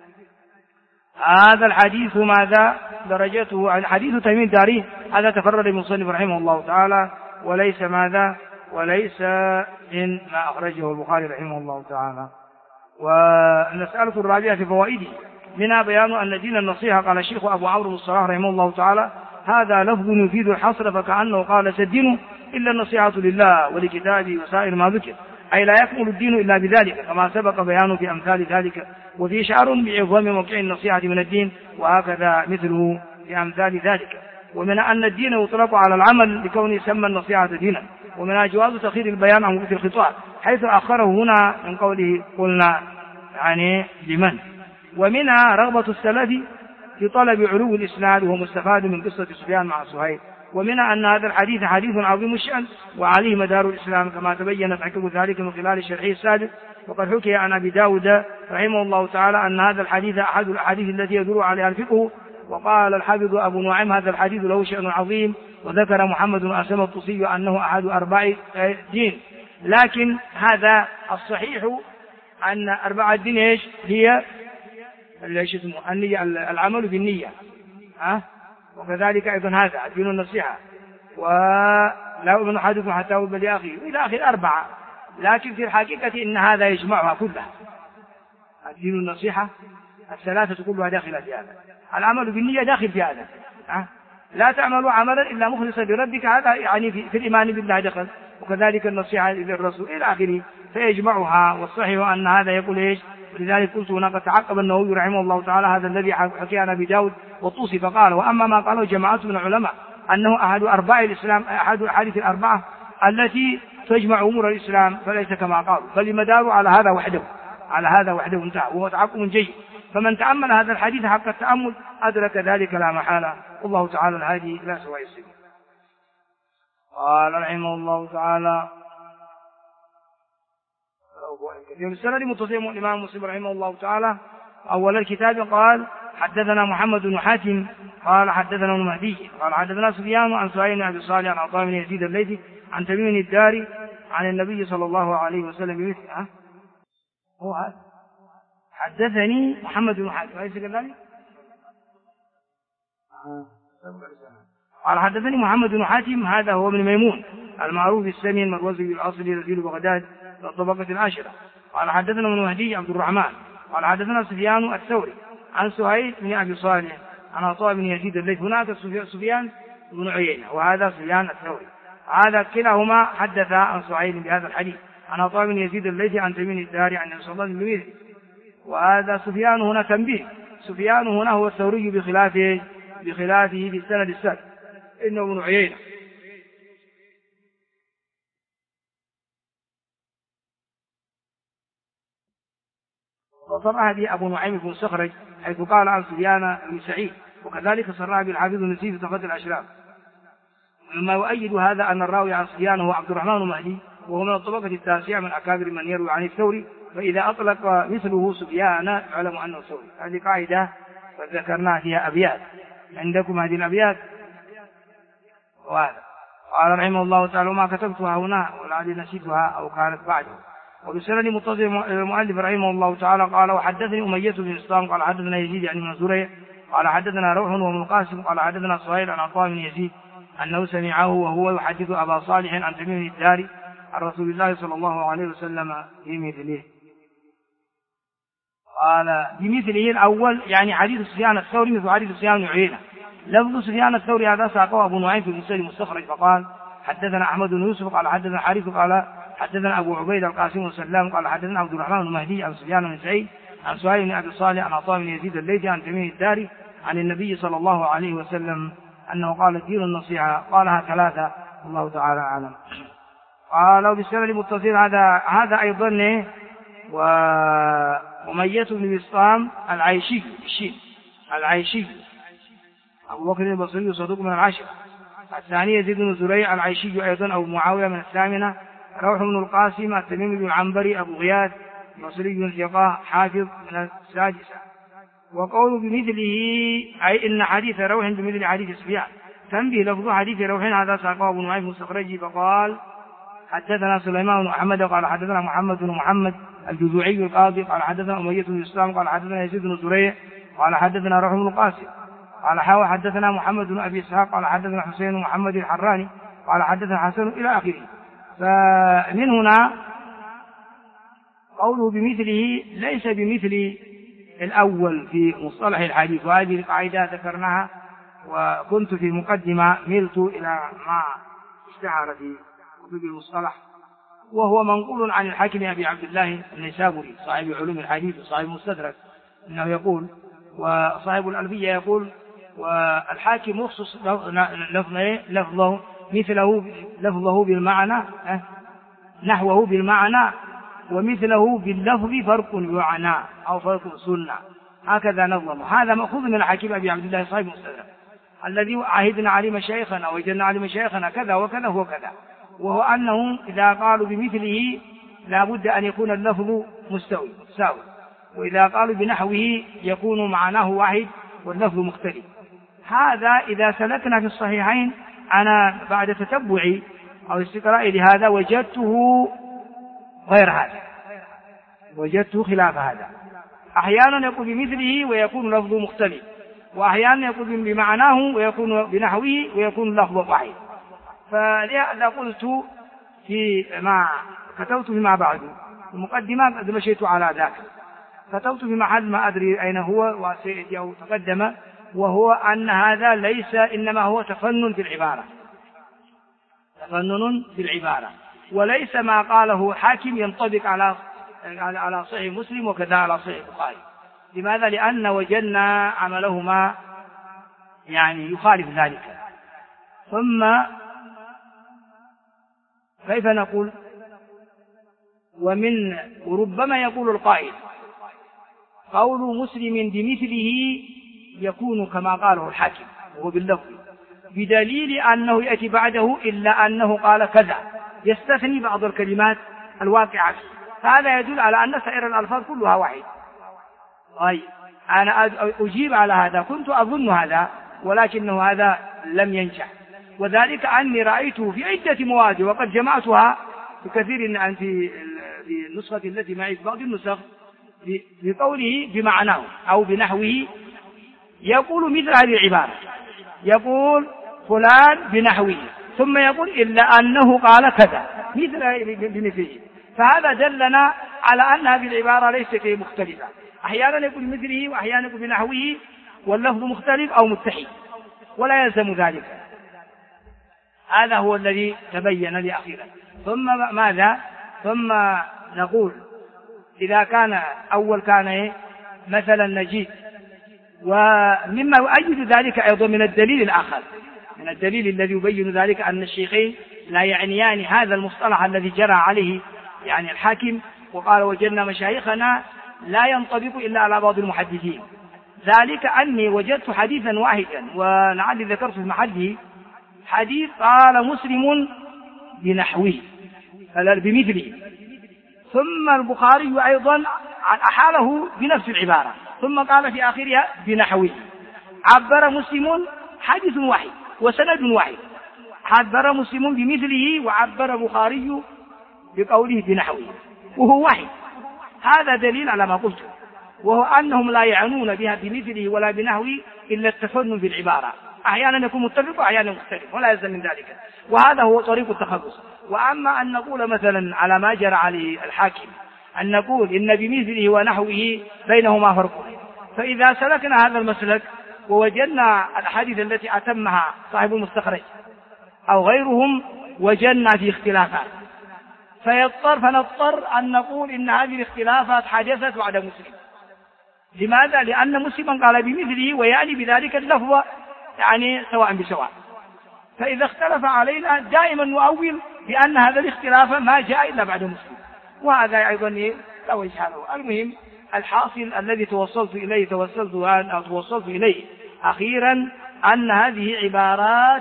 هذا الحديث ماذا درجته؟ حديث تميم الداري، هذا تفرد المصنف رحمه الله تعالى، وليس ماذا؟ وليس إن ما أخرجه البخاري رحمه الله تعالى. والمسألة الرابعة في فوائده منها بيان أن دين النصيحة. قال الشيخ أبو عمرو بن الصلاح رحمه الله تعالى: هذا لفظ يفيد الحصر، فكأنه قال سدين إلا النصيحة لله ولكتابه وسائر ما ذكر، أي لا يكمل الدين إلا بذلك، كما سبق بيانه في أمثال ذلك. وفي شعر بعظم موقع النصيحة من الدين، وهكذا مثله في أمثال ذلك. ومن أن الدين يطلق على العمل لكونه سمى النصيحة دينا، ومنها جواز تأخير البيان عن وقت الخطاب حيث أخره هنا من قوله قلنا يعني لمن. ومنها رغبة السلف في طلب علو الإسناد، وهو مستفاد من قصة سفيان مع سهيل. ومنها أن هذا الحديث حديث عظيم الشأن وعليه مدار الإسلام، كما تبينت عقب ذلك من خلال الشرح السابق. وقد حكي عن أبي داود رحمه الله تعالى أن هذا الحديث أحد الأحاديث التي يدور عليها الفقه. وقال الحافظ أبو نعيم: هذا الحديث له شأن عظيم. وذكر محمد بن أسلم الطوسي أنه أحد أرباع الدين، لكن هذا الصحيح أن أرباع الدين إيش هي؟ النية، العمل بالنية، وكذلك أيضا هذا دين النصيحة، ولا أؤمن أحدكم حتى أحب لأخيه إلى آخر أربعة. لكن في الحقيقة إن هذا يجمعها كلها، الدين النصيحة الثلاثة كلها داخلة في هذا، العمل بالنية داخل في هذا، لا تعملوا عملا إلا مخلصا لربك، هذا يعني في الإيمان بالله دخل، وكذلك النصيحة للرسول إلى آخره، فيجمعها. والصحيح أن هذا يقول إيش؟ ولذلك قلت هناك تعقب النووي رحمه الله تعالى هذا الذي حكي عن أبي داود والطوسي فقال: وأما ما قاله جماعة من العلماء أنه أحد أرباع الإسلام، أحد الأحاديث الأربعة التي تجمع أمور الإسلام، فليس كما قالوا، بل مدار على هذا وحده، على هذا وحده انتهى، وهو تعقب جيد. فمن تأمل هذا الحديث حق التأمل أدرك ذلك لا محالة، والله تعالى الهادي لا سوى السبيل. قال رحمه الله تعالى: في السند متصل الإمام مسلم رحمه الله تعالى أول الكتاب قال: حدثنا محمد بن حاتم قال حدثنا ابن مهدي قال حدثنا سفيان عن سهيل بن أبي صالح عن عطاء بن يزيد الليثي عن تميم الداري عن النبي صلى الله عليه وسلم بمثله. هو هذا حدثني محمد بن حاتم أليس كذلك؟ قال حدثني محمد بن حاتم، هذا هو ابن ميمون المعروف بالسمي المروزي بالأصل رجل بغداد في الطبقة العاشرة. قال حدثنا ابن مهدي عبد الرحمن قال حدثنا سفيان الثوري عن سهيل بن أبي صالح عن عطاء بن يزيد الليثي. هناك سفيان بن عيينة وهذا سفيان الثوري، هذا كلاهما حدث عن سهيل بهذا الحديث عن عطاء بن يزيد الليثي عن تميم الداري عن النبي صلى الله عليه وسلم. وهذا سفيان هنا تنبيه، سفيان هنا هو الثوري بخلافه في السند السابق إنه ابن عيينة. وصرح به أبو نعيم بن سخرج حيث قال عن سفيان بن سعيد، وكذلك صرح بالحافظ النسي في طبقة الأشراف. مما يؤيد هذا أن الراوي عن سفيان هو عبد الرحمن المهدي، وهو من الطبقة التاسعة من أكابر من يروي عن الثوري، فإذا أطلق مثله سفيان يعلم أنه ثوري. هذه قاعدة وذكرنا فيها أبيات، عندكم هذه الأبيات. وهذا قال رحمه الله تعالى: ما كتبتها هنا ولعلي نسيتها أو كانت بعده. وبسند متصل المؤلف رحمه الله تعالى قال: وحدثني أمية بن إسلام قال حدثنا يزيد يعني من زريع قال حدثنا روح وابن القاسم قال حدثنا سهيل عن عطاء بن يزيد أنه سمعه وهو يحدث أبا صالح عن تميم الداري عن رسول الله صلى الله عليه وسلم بمثله. قال بمثله الأول يعني حديث سفيان الثوري مثل حديث سفيان بن عيينة. لفظ سفيان الثوري هذا ساقه أبو نعيم في المسند المستخرج فقال: حدثنا أحمد بن يوسف قال حدثنا حارث قال حدثنا أبو عبيد القاسم بن سلام قال حدثنا عبد الرحمن المهدي عن سفيان بن سعيد عن سهيل بن أبي صالح عن عطاء بن يزيد الليثي عن تميم الداري عن النبي صلى الله عليه وسلم أنه قال: الدين النصيحة. قالها ثلاثة، الله تعالى أعلم. قالوا بالسند المتصل هذا أيضا وأمية بن بسطام العيشي العيشي أبو بكر البصري صدوق من العاشرة. الثاني يزيد بن زريع العيشي أيضا أبو معاوية من الثامنة. روح بن القاسم التميمي بن عنبري أبو غياث بصري بن ثقة حافظ من السادسة. وقول بمثله أي إن حديث روح بمثل حديث سفيان. تنبيه لفظ حديث روح هذا ساقه ابن نعيم المستخرج فقال: حدثنا سليمان بن محمد قال حدثنا محمد بن محمد الجذوعي القاضي قال حدثنا أمية بن الإسلام قال حدثنا يزيد بن زريع قال حدثنا روح بن القاسم قال حدثنا محمد بن أبي إسحاق قال حدثنا حسين بن محمد الحراني قال حدثنا حسن إلى آخره. فمن هنا قوله بمثله ليس بمثل الأول في مصطلح الحديث، وهذه القاعدة ذكرناها وكنت في المقدمة ملت إلى ما اشتهر في كتب المصطلح، وهو منقول عن الحاكم أبي عبد الله النيسابوري صاحب علوم الحديث وصاحب المستدرك إنه يقول، وصاحب الألفية يقول: والحاكم مخصص لفظه مثله لفظه بالمعنى نحوه بالمعنى ومثله باللفظ فرق يعنى أو فرق سنة، هكذا نظم. هذا مأخوذ من الحاكم أبي عبد الله صاحب المستدرك الذي عهدنا عليه مشايخنا وجدنا عليه مشايخنا كذا وكذا وكذا، وهو أنهم إذا قالوا بمثله لا بد أن يكون اللفظ مستوي ساوي، وإذا قالوا بنحوه يكون معناه واحد واللفظ مختلف. هذا إذا سلكنا في الصحيحين أنا بعد تتبعي أو استقراء لهذا وجدته غير هذا، وجدته خلاف هذا. أحيانا يكون بمثله ويكون لفظه مختلف، وأحيانا يكون بمعناه ويكون بنحوه ويكون اللفظ واحد. فلهذا قلت في ما كتبت فيما بعد المقدمة قد مشيت على ذاك، كتبت في محل ما أدري أين هو وسيأتي أو تقدم وهو أن هذا ليس، إنما هو تفنن في العبارة، تفنن في العبارة، وليس ما قاله حاكم ينطبق على صحيح مسلم وكذا على صحيح البخاري. لماذا؟ لأن وجدنا عملهما يعني يخالف ذلك. ثم كيف نقول؟ وربما يقول القائل قول مسلم بمثله يكون كما قاله الحاكم وهو باللفظ، بدليل أنه يأتي بعده إلا أنه قال كذا، يستثني بعض الكلمات الواقعة فيه، فهذا يدل على أن سائر الألفاظ كلها واحد. طيب أنا أجيب على هذا، كنت أظن هذا ولكنه هذا لم ينجح، وذلك أني رأيته في عدة مواضع وقد جمعتها بكثير في النسخة التي معي في بعض النسخ بقوله بمعناه أو بنحوه، يقول مثل هذه العبارة، يقول فلان بنحوه ثم يقول إلا أنه قال كذا بمثله، فهذا دلنا على أن هذه العبارة ليست مختلفة، أحيانا يقول مثله وأحيانا يقول بنحوه واللفظ مختلف أو متحد ولا يلزم ذلك. هذا هو الذي تبين لي أخيرا. ثم ماذا؟ ثم نقول إذا كان أول كان مثلا نجيب، ومما يؤيد ذلك أيضا من الدليل الآخر، من الدليل الذي يبين ذلك أن الشيخين لا يعنيان هذا المصطلح الذي جرى عليه يعني الحاكم وقال وجدنا مشايخنا، لا ينطبق إلا على بعض المحدثين، ذلك أني وجدت حديثا واحدا ولعلي ذكرت في محله حديث قال مسلم بنحوه بمثله، ثم البخاري أيضا أحاله بنفس العبارة ثم قال في آخرها بنحوه، عبر مسلم حديث واحد وسند واحد، عبر مسلم بمثله وعبر البخاري بقوله بنحوه وهو واحد. هذا دليل على ما قلت، وهو أنهم لا يعنون بها بمثله ولا بنحوه إلا التفنن في العبارة، أحيانا يكون متفق وأحيانا مختلف ولا يلزم من ذلك، وهذا هو طريق التخلص. وأما أن نقول مثلا على ما جرى عليه الحاكم أن نقول إن بمثله ونحوه بينهما فرق، فإذا سلكنا هذا المسلك ووجدنا الأحاديث التي أتمها صاحب المستخرج أو غيرهم وجدنا في اختلافات، فنضطر أن نقول إن هذه الاختلافات حدثت بعد مسلم. لماذا؟ لأن مسلما قال بمثله ويعني بذلك اللفظ يعني سواء بسواء، فإذا اختلف علينا دائما نؤول بأن هذا الاختلاف ما جاء إلا بعد مسلم، وهذا أيضا لا وجه له. المهم الحاصل الذي توصلت إليه أخيرا أن هذه عبارات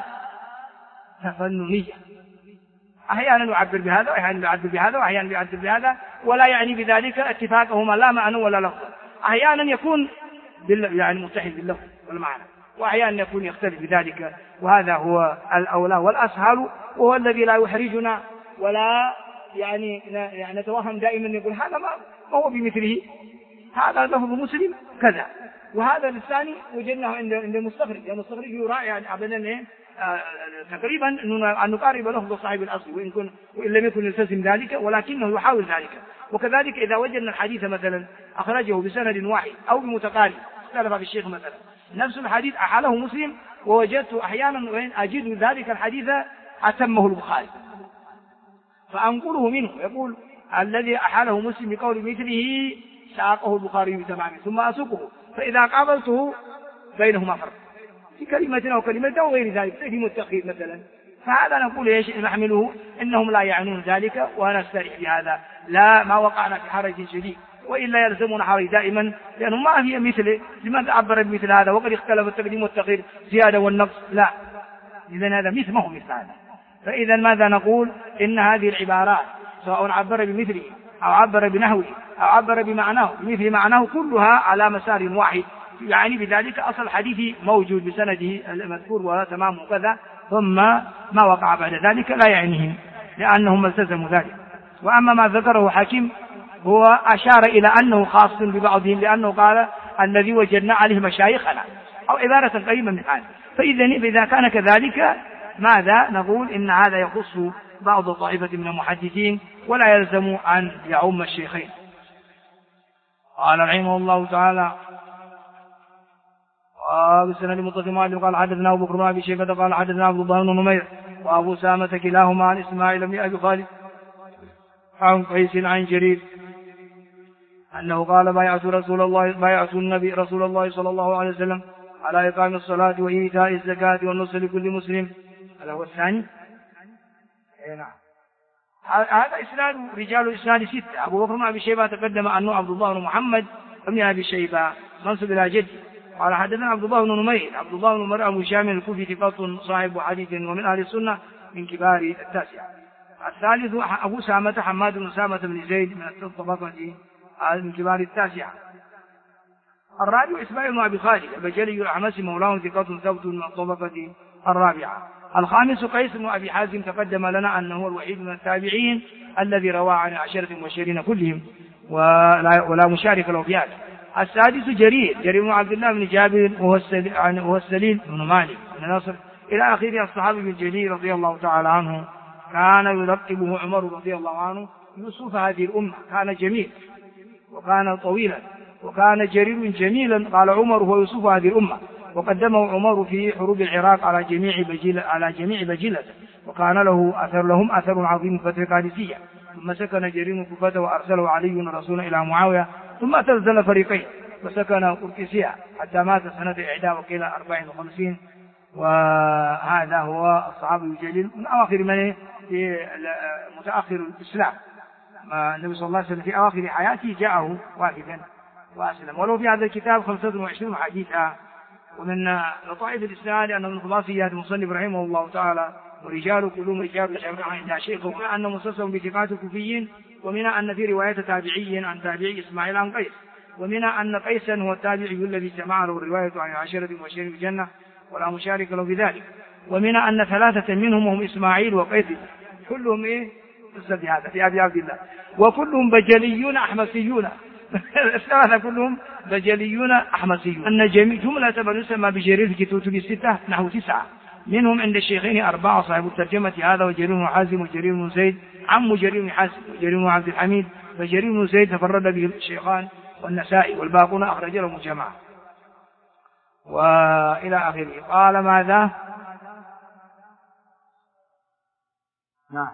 تفننية، أحيانا نعبر بهذا وأحيانا نعبر بهذا وأحيانا نعبر بهذا، ولا يعني بذلك اتفاقهما لا معنى ولا لفظ، أحيانا يكون يعني متحد باللفظ والمعنى وأحيانا يكون يختلف بذلك، وهذا هو الأولى والأسهل وهو الذي لا يحرجنا ولا يعني نتوهم دائما يقول هذا ما هو بمثله، هذا لفظ مسلم كذا، وهذا الثاني وجدناه عند المستخرج، المستخرج يراعي يعني أبدا تقريبا أن نقارب لفظ صاحب الأصل وإن لم يكن يلتزم ذلك ولكنه يحاول ذلك. وكذلك إذا وجدنا الحديث مثلا أخرجه بسند واحد أو بمتقارب اختلف في الشيخ مثلا نفس الحديث أحاله مسلم ووجدت أحيانا أجد ذلك الحديث أتمه البخاري فأنقله منه، يقول الذي أحاله مسلم بقول مثله ساقه البخاري بتمامه ثم أسوقه، فإذا قابلته بينهما فرق في كلمة أو كلمة أو غير ذلك في متقيد مثلا، فهذا نقول ايش نحمله انهم لا يعنون ذلك ونستريح بهذا، لا ما وقعنا في حرج شديد، وإلا يلزمون حرج دائما لأنه ما هي مثله، لماذا عبر بمثل هذا وقد اختلف التقديم والتأخير زيادة والنقص، لا إذن هذا ما هو مثل هذا. فإذا ماذا نقول؟ إن هذه العبارات سواء عبر بمثله أو عبر بنحوه أو عبر بمعناه بمثل معناه كلها على مسار واحد، يعني بذلك أصل الحديث موجود بسنده المذكور وتمام كذا، ثم ما وقع بعد ذلك لا يعنيهم لأنهم التزموا ذلك. وأما ما ذكره حكيم هو أشار إلى أنه خاص ببعضهم لأنه قال الذي وجدنا عليه مشايخنا أو عبارة قريبة من هذا، فإذا كان كذلك ماذا نقول؟ إن هذا يخص بعض طائفة من المحدثين ولا يلزم أن يعم الشيخين. قال رحمه الله تعالى وبالسند المتصل قال حدثنا أبو بكر بن أبي شيبة قال حدثنا عبد الله بن نمير وأبو سامة كلاهما عن إسماعيل بن أبي خالد عن قيس عن جرير أنه قال بايعت النبي رسول الله صلى الله عليه وسلم على إقام الصلاة وإيتاء الزكاة والنصر لكل مسلم. هذا هو الثاني. نعم. هذا إسناد رجال الإسناد ستة. أبو بكر بن أبي شيبة تقدم أنه عبد الله بن محمد بن أبي شيبة منسوب إلى جده. قال حدثنا عبد الله بن نمير. عبد الله بن نمير أبو شامل الكوفي ثقة صاحب حديث ومن أهل السنة من كبار التاسعة. الثالث أبو سامة حماد بن سامة بن زيد من الطبقة من كبار التاسعة. الرابع إسماعيل بن أبي خالد البجلي الأحمسي مولاه ثقة ثبت من الطبقة الرابعة. الخامس قيس بن أبي حازم تقدم لنا أنه هو الوحيد من التابعين الذي روى عن 10 المبشرين كلهم ولا مشارك له في هذا. السادس جرير بن عبد الله بن جابر وهو السليل بن مالك بن نصر إلى آخره. الصحابي الجليل رضي الله تعالى عنه كان يلقبه عمر رضي الله عنه يوسف هذه الأمة. كان جميل وكان طويلا وكان جرير جميلا. قال عمر هو يوسف هذه الأمة. وقدمه عمر في حروب العراق على جميع بجلة وكان لهم أثر عظيم في فترة القادسية. ثم سكن جرير كوفة وأرسله علي رسولا إلى معاوية ثم تنزل فريقين وسكن قرطيسية حتى مات سنة 51. وهذا هو الصحابي الجليل من أواخر من في متأخر الإسلام. النبي صلى الله عليه وسلم في أواخر حياته جاءه واقفا وأسلم. ولو في هذا الكتاب 25 حديثا. ومن لطائف الإسلام أنه من خلاصيات المصنف رحمه الله تعالى ورجال كلهم رجال عند شيخ. ومن أن مسلسل بثقات الكوفيين. ومن أن في رواية تابعي عن تابعي إسماعيل عن قيس. ومن أن قيسا هو التابعي الذي سمع له الرواية عن 10 المبشرين بالجنة ولا مشارك له بذلك. ومن أن 3 منهم هم إسماعيل وقيس كلهم قصة هذا في أبي عبد الله وكلهم بجليون أحمسيون. الثلاثة كلهم بجليون أحمسيون. أن جملة من يسمى بجرير في كتب 6 نحو 9 منهم عند الشيخين 4 صاحب الترجمة هذا وجرير بن حازم وجرير بن زيد عم جرير بن حازم وجرير بن عبد الحميد. فجرير بن زيد تفرد به الشيخان والنسائي والباقون أخرج لهم الجماعة وإلى آخره. قال ماذا؟ نعم.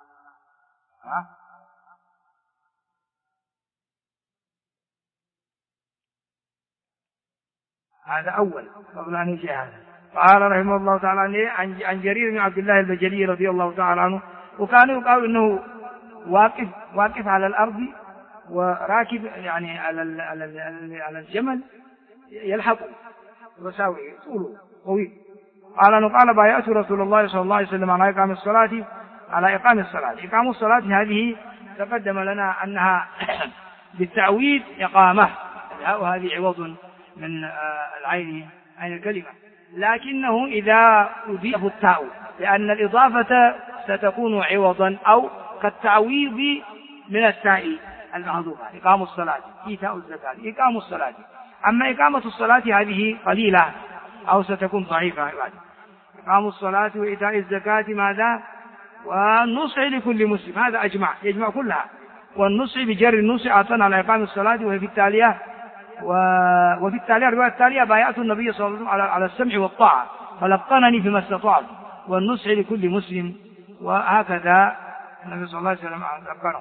هذا أول قبل أن يجي هذا. قال رحمه الله تعالى عن جرير بن عبد الله البجلي رضي الله تعالى عنه. وكان يقال إنه واقف على الأرض وراكب يعني على الجمل يلحق وساوي طوله طويل. قال بايعت رسول الله صلى الله عليه وسلم على إقام الصلاة. إقام الصلاة هذه تقدم لنا أنها بالتعويض إقامة وهذه عوض من العين الكلمة. لكنه إذا أضيف التاء لأن الإضافة ستكون عوضا أو كالتعويض من التاء المحذوفة. إقام الصلاة إيتاء الزكاة إقام الصلاة. أما إقامة الصلاة هذه قليلة أو ستكون ضعيفة. إقام الصلاة وإيتاء الزكاة ماذا؟ والنصح لكل مسلم. هذا يجمع كلها. والنصح بجر النصح عطا على إقام الصلاة وهي في التالية الرواية التالية بايعت النبي صلى الله عليه وسلم على السمع والطاعة فلقنني فيما استطعت والنصح لكل مسلم. وهكذا النبي صلى الله عليه وسلم ذكره.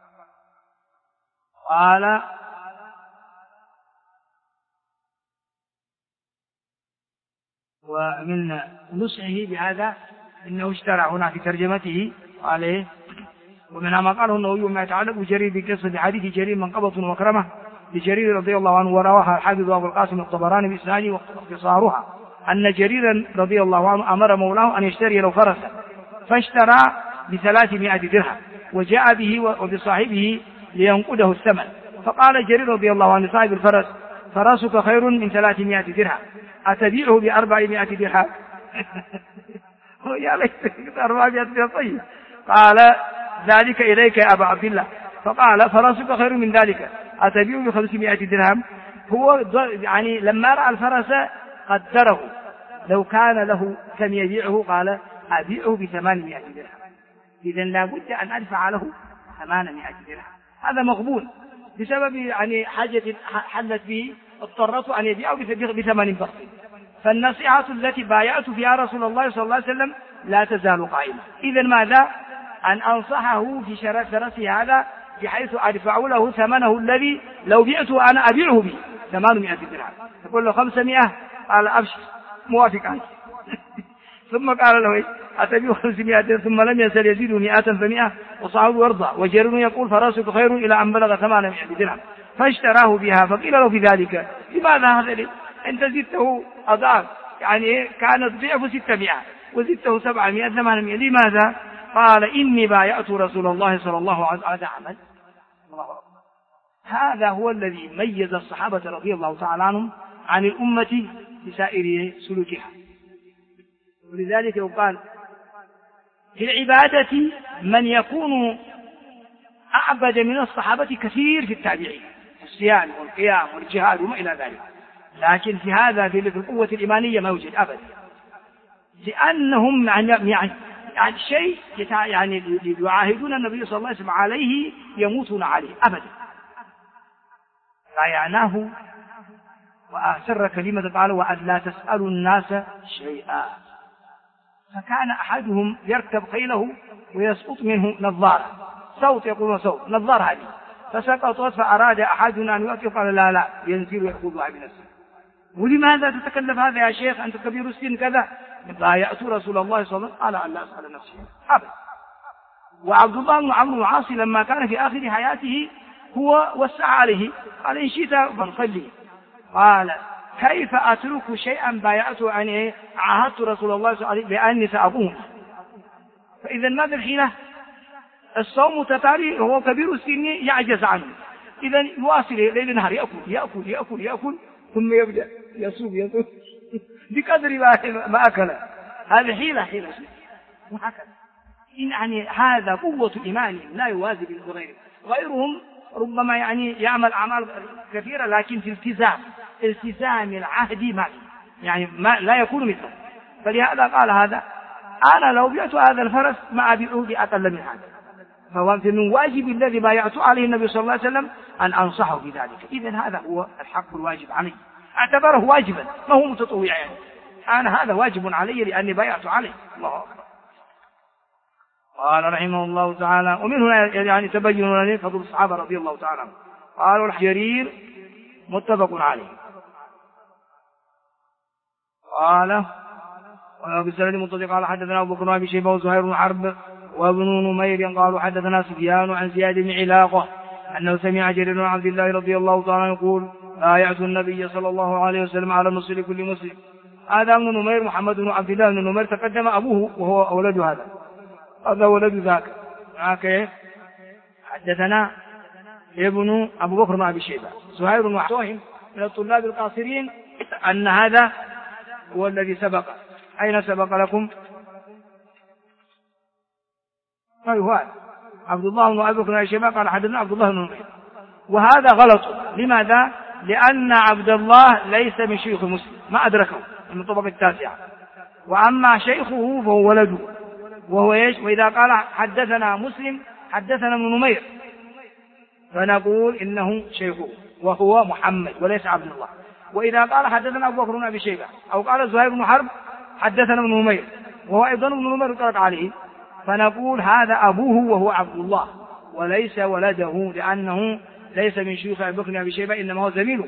قال ومن نصحه بهذا إنه اشترى هنا في ترجمته عليه. ومنها ما قاله النووي ما يتعلق بجرير بقصة بحديث جرير منقبة وكرمة لجرير رضي الله عنه ورواها الحافظ أبو القاسم الطبراني بإسناده واختصارها أن جريرا رضي الله عنه أمر مولاه أن يشتري له فرسا فاشترى ب300 درهم وجاء به وبصاحبه لينقده الثمن. فقال جرير رضي الله عنه صاحب الفرس فرسك خير من 300 درهم أتبيعه ب400 درهم؟ يا ليت 400 درهم طيب. قال ذلك إليك يا أبا عبد الله. فقال فرسك خير من ذلك أتبيعه ب500 درهم. هو يعني لما رأى الفرس قدره لو كان له كم يبيعه قال أبيعه ب800 درهم. إذن لا بد أن أدفع له 800 درهم. هذا مقبول بسبب يعني حاجة حلت به اضطرته أن يبيعه بثمن بخس فالنصيحة التي بايعت فيها رسول الله صلى الله عليه وسلم لا تزال قائمة. إذا ماذا؟ أن أنصحه في شرسه هذا بحيث أدفع له ثمنه الذي لو بعته أنا أبيعه به 800 درهم، تقول له 500، قال أبشر موافق عنك. ثم قال له أتبيع 500، ثم لم يزل يزيد 100 ف100 وصعب يرضى. وجرير يقول فراسك خير إلى أن بلغ 800 درهم فاشتراه بها. فقيل له في ذلك لماذا هذا؟ أنت زدته أضعاف، يعني كانت ضعف 600 وزدته 700 800، لماذا؟ قال إني بايعت رسول الله صلى الله عليه وسلم. عمل الله أكبر. هذا هو الذي ميز الصحابة رضي الله تعالى عنهم عن الأمة بسائر سلوكها. ولذلك يقال في العبادة من يكون أعبد من الصحابة كثير في التابعين، الصيام والقيام والجهاد وما إلى ذلك، لكن في هذا في القوة الإيمانية ما يوجد أبدا، لأنهم يعني شيء يعني يعاهدون النبي صلى الله عليه وسلم عليه يموتون عليه أبدا، لا يعناه. وأسر كلمة قال وأن لا تسألوا الناس شيئا. فكان أحدهم يركب خيله ويسقط منه نظارة، صوت يقول صوت نظارة هذه، فسقطت فأراد أحدنا أن يؤتي قال لا لا ينزل يأخذها بنفسه. ولماذا تتكلف هذا يا شيخ أنت كبير السن كذا؟ بايعت رسول الله صلى الله عليه وسلم قال أن لا أسأل نفسي أبدا. وعبد الله بن عمرو بن العاص لما كان في آخر حياته هو وسع عليه قال إن شئت فانصلي، قال كيف أترك شيئا بايعته أن عاهدت رسول الله صلى الله عليه وسلم بأني سأقوم. فإذا ماذا الحيلة؟ الصوم تتالي هو كبير السن يعجز عنه، إذا يواصل ليل نهار يأكل يأكل يأكل يأكل ثم يبدأ يصوم بقدر ما أكل. هذه حيلة وهكذا. يعني هذا قوة إيمان لا يوازي غيرهم ربما يعني يعمل أعمال كثيرة لكن في التزام العهد ما يعني ما لا يكون مثله. فلهذا قال هذا أنا لو بعت هذا الفرس ما أبيعه بأقل من هذا. فهو من واجب الذي بايعت عليه النبي صلى الله عليه وسلم أن أنصحه بذلك. إذن هذا هو الحق الواجب علي، اعتبره واجبا ما هو متطوع، يعني أنا هذا واجب علي لأني بايعت عليه. الله أكبر. قال رحمه الله تعالى ومن هنا يعني تبين لنا فضل الصحابة رضي الله تعالى عنهم. قالوا الجرير متفق عليه. قال وبسند متصل قال حدثنا أبو بكر بن شيبة وزهير بن حرب وابن نمير قالوا حدثنا سفيان عن زياد بن علاقة أنه سمع جرير بن عبد الله رضي الله تعالى يقول بايعت النبي صلى الله عليه وسلم على النصر لكل مسلم. هذا ابن نمير محمد بن عبد الله بن نمير تقدم أبوه وهو ولد هذا ولد ذاك. حدثنا ابن أبو بكر بن أبي شيبة زهير بن حرب من الطلاب القاصرين أن هذا هو الذي سبق. أين سبق لكم؟ أيوه عبد الله بن أبي بكر بن أبي شيبة قال حدثنا عبد الله بن نمير، وهذا غلط. لماذا؟ لأن عبد الله ليس من شيوخ مسلم ما أدركه من الطبقة التاسعة، وأما شيخه فهو ولده وهو ايش؟ وإذا قال حدثنا مسلم حدثنا ابن نمير فنقول إنه شيخه وهو محمد وليس عبد الله. وإذا قال حدثنا أبو بكر بن أبي شيبة أو قال زهير بن حرب حدثنا ابن نمير وهو أيضا ابن نمير اطلق عليه فنقول هذا أبوه وهو عبد الله وليس ولده، لأنه ليس من شيوخ أبي بكر بن أبي شيبة إنما هو زميله.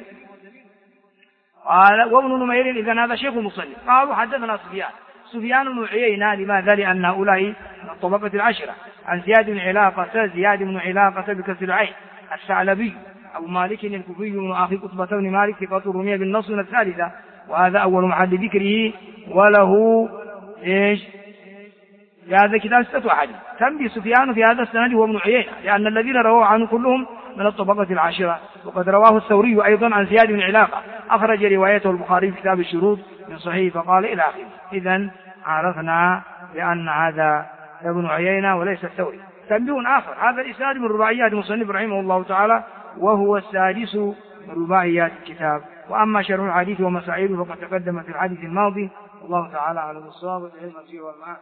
قال وابن نمير إذن هذا شيخ مصنف. قالوا حدثنا سفيان بن عيينة. لماذا؟ لأن هؤلاء من الطبقة العشرة عن زياد بن علاقة بكسر العين الثعلبي أبو مالك الكوفي من أخي قطبة بن مالك ثقة رمي بالنص من الثالثة، وهذا أول محل ذكره وله إيش؟ هذا كتاب 6 أحاديث. تنبي سفيان في هذا السند هو ابن عيينة لأن الذين رووا عنه كلهم من الطبقة العاشرة. وقد رواه الثوري أيضا عن زياد بن علاقة أخرج روايته البخاري في كتاب الشروط من صحيح فقال إلى آخره. إذن عرفنا بأن هذا ابن عيينة وليس الثوري. تنبيه آخر هذا الإسناد من رباعيات المصنف رحمه الله تعالى وهو السادس من رباعيات الكتاب. وأما شرح الحديث ومسائله فقد تقدم في الحديث الماضي. الله تعالى على الصواب والعلم فيه والمعاد.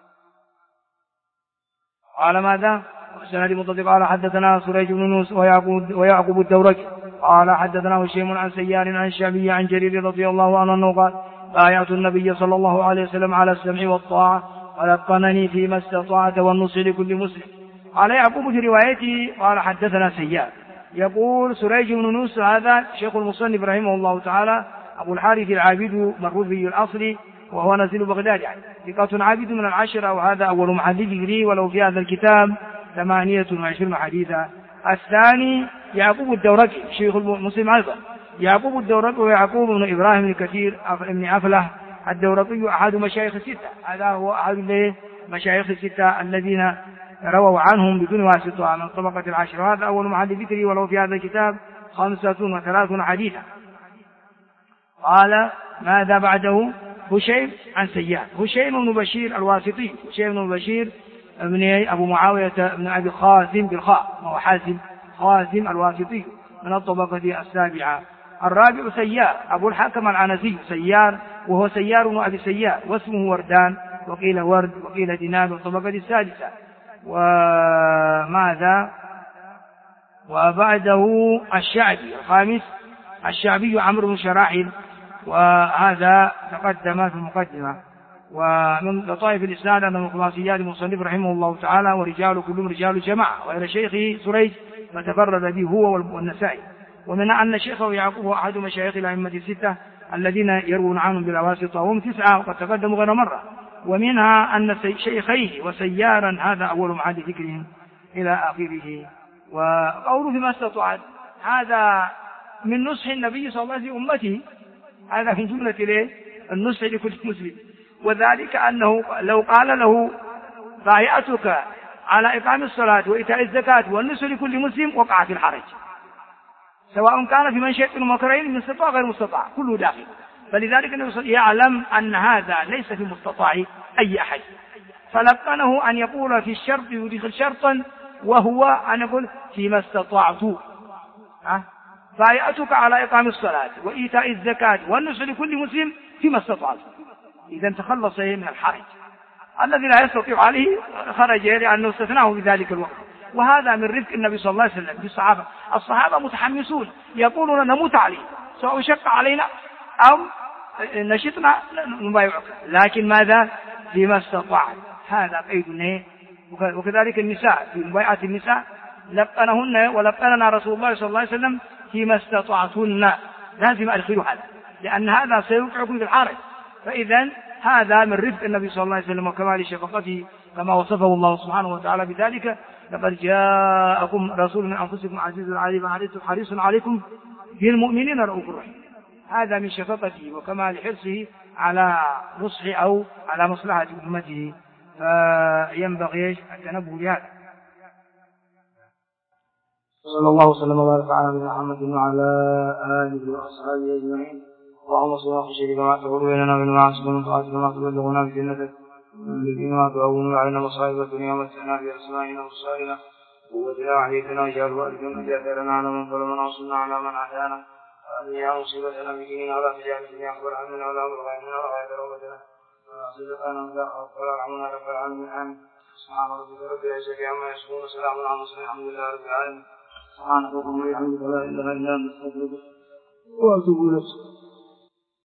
قال ماذا؟ السند متصل قال حدثنا سريج بن يونس ويعقوب الدورقي قال حدثنا هشيم عن سيار عن الشعبي عن جرير رضي الله عنه قال بايعت النبي صلى الله عليه وسلم على السمع والطاعة ولقنني فيما استطعت والنصح لكل مسلم. قال يعقوب في روايته قال حدثنا سيار. يقول سريج بن نوس هذا شيخ المصنف رحمه الله تعالى أبو الحارث العابد مروذي الأصل وهو نزيل بغداد يعني ثقة عابد من العشرة وهذا أول محدث لي ولو في هذا الكتاب 28 حديثا. الثاني يعقوب الدورقي شيخ مسلم أيضا. يعقوب الدورقي ويعقوب بن إبراهيم الكثير بن أفله الدورقي أحد مشايخ الستة. هذا هو أحد مشايخ الستة الذين رووا عنهم بدون واسطة من طبقة العشرة. هذا أول محدث ذكري ولو في هذا الكتاب 35 حديثا. قال ماذا بعده؟ هشيم عن سيار. هشيم بن بشير الواسطي. هشيم بن بشير ابن أبو معاوية بن أبي خازم بالخاء وهو حازم خازم الواسطي من الطبقة السابعة. الرابع سيار أبو الحكم العنزي سيار وهو سيار بن أبي سيار واسمه وردان وقيل ورد وقيل دينار من الطبقة السادسة. وماذا وبعده الشعبي الخامس الشعبي عمرو بن شراحل وهذا تقدم في المقدمة. ومن لطائف الإسناد أن من خلاصيات المصنف رحمه الله تعالى ورجال كلهم رجال جماعة وإلى شيخه سريج فتفرد به هو والنسائي. ومن أن شيخه يعقوب أحد مشايخ الأئمة الستة الذين يروون عنهم بلا واسطة وهم 9 وقد تقدموا غير مرة. ومنها أن شيخيه وسيارا هذا أول معاد ذكرهم إلى آخره. وقوله فيما استطعت هذا من نصح النبي صلى الله عليه وسلم أمته. هذا من جملة النصح لكل مسلم. وذلك أنه لو قال له بايعتك على إقام الصلاة وإيتاء الزكاة والنصح لكل مسلم وقع في الحرج سواء كان في منشأ ومكرين من استطاع غير مستطاع كله داخل. فلذلك النبي يعلم أن هذا ليس في مستطاع أي أحد فلقنه أن يقول في الشرط يدخل شرطا وهو أن يقول فيما استطعت بايعتك على إقام الصلاة وإيتاء الزكاة والنصح لكل مسلم فيما استطعت. إذا تخلص من الحرج الذي لا يستطيع عليه خرج لأنه استثناه في ذلك الوقت. وهذا من رفق النبي صلى الله عليه وسلم في الصحابة. الصحابة متحمسون يقولون نموت عليه سواء شق علينا أو نشطنا نبايعك لكن ماذا فيما استطعت. هذا قيد. وكذلك النساء في مبايعة النساء لقنهن ولقننا رسول الله صلى الله عليه وسلم فيما استطعتن لازم أدخلوا هذا لأن هذا سيوقعكم في الحرج. فإذا هذا من رفق النبي صلى الله عليه وسلم وكمال شفقته كما وصفه الله سبحانه وتعالى بذلك لقد جاءكم رسول من أنفسكم عزيز عليم حريص عليكم بالمؤمنين رؤوف رحيم. هذا من شفقته وكمال حرصه على نصح أو على مصلحة أمته. فينبغي التنبه لهذا. صلى الله وسلم وبارك على نبينا محمد وعلى آله وأصحابه أجمعين. اللهم صل على سيدنا كما تقول بيننا وبين معاصيك ومن طاعتك ما تبلغنا بجنتك ومن ما تعون علينا مصائب الدنيا ومتعنا بأسمائنا وأبصارنا ووجنا وحياتنا واجعل وارجنا جاهرنا على من ظلمنا وانصرنا على من عادانا وأن مصيبتنا بديننا ولا تجعل الدنيا أكبر همنا ولا مبلغ علمنا ولا غاية رغبتنا ولا صدقنا ولا رحمنا رب العالمين آمين. سبحان ربك رب العزة عما يصفون وسلام على المرسلين الحمد لله رب العالمين. سبحانك اللهم وبحمدك لا إله إلا أنت أستغفرك وأتوب إليك.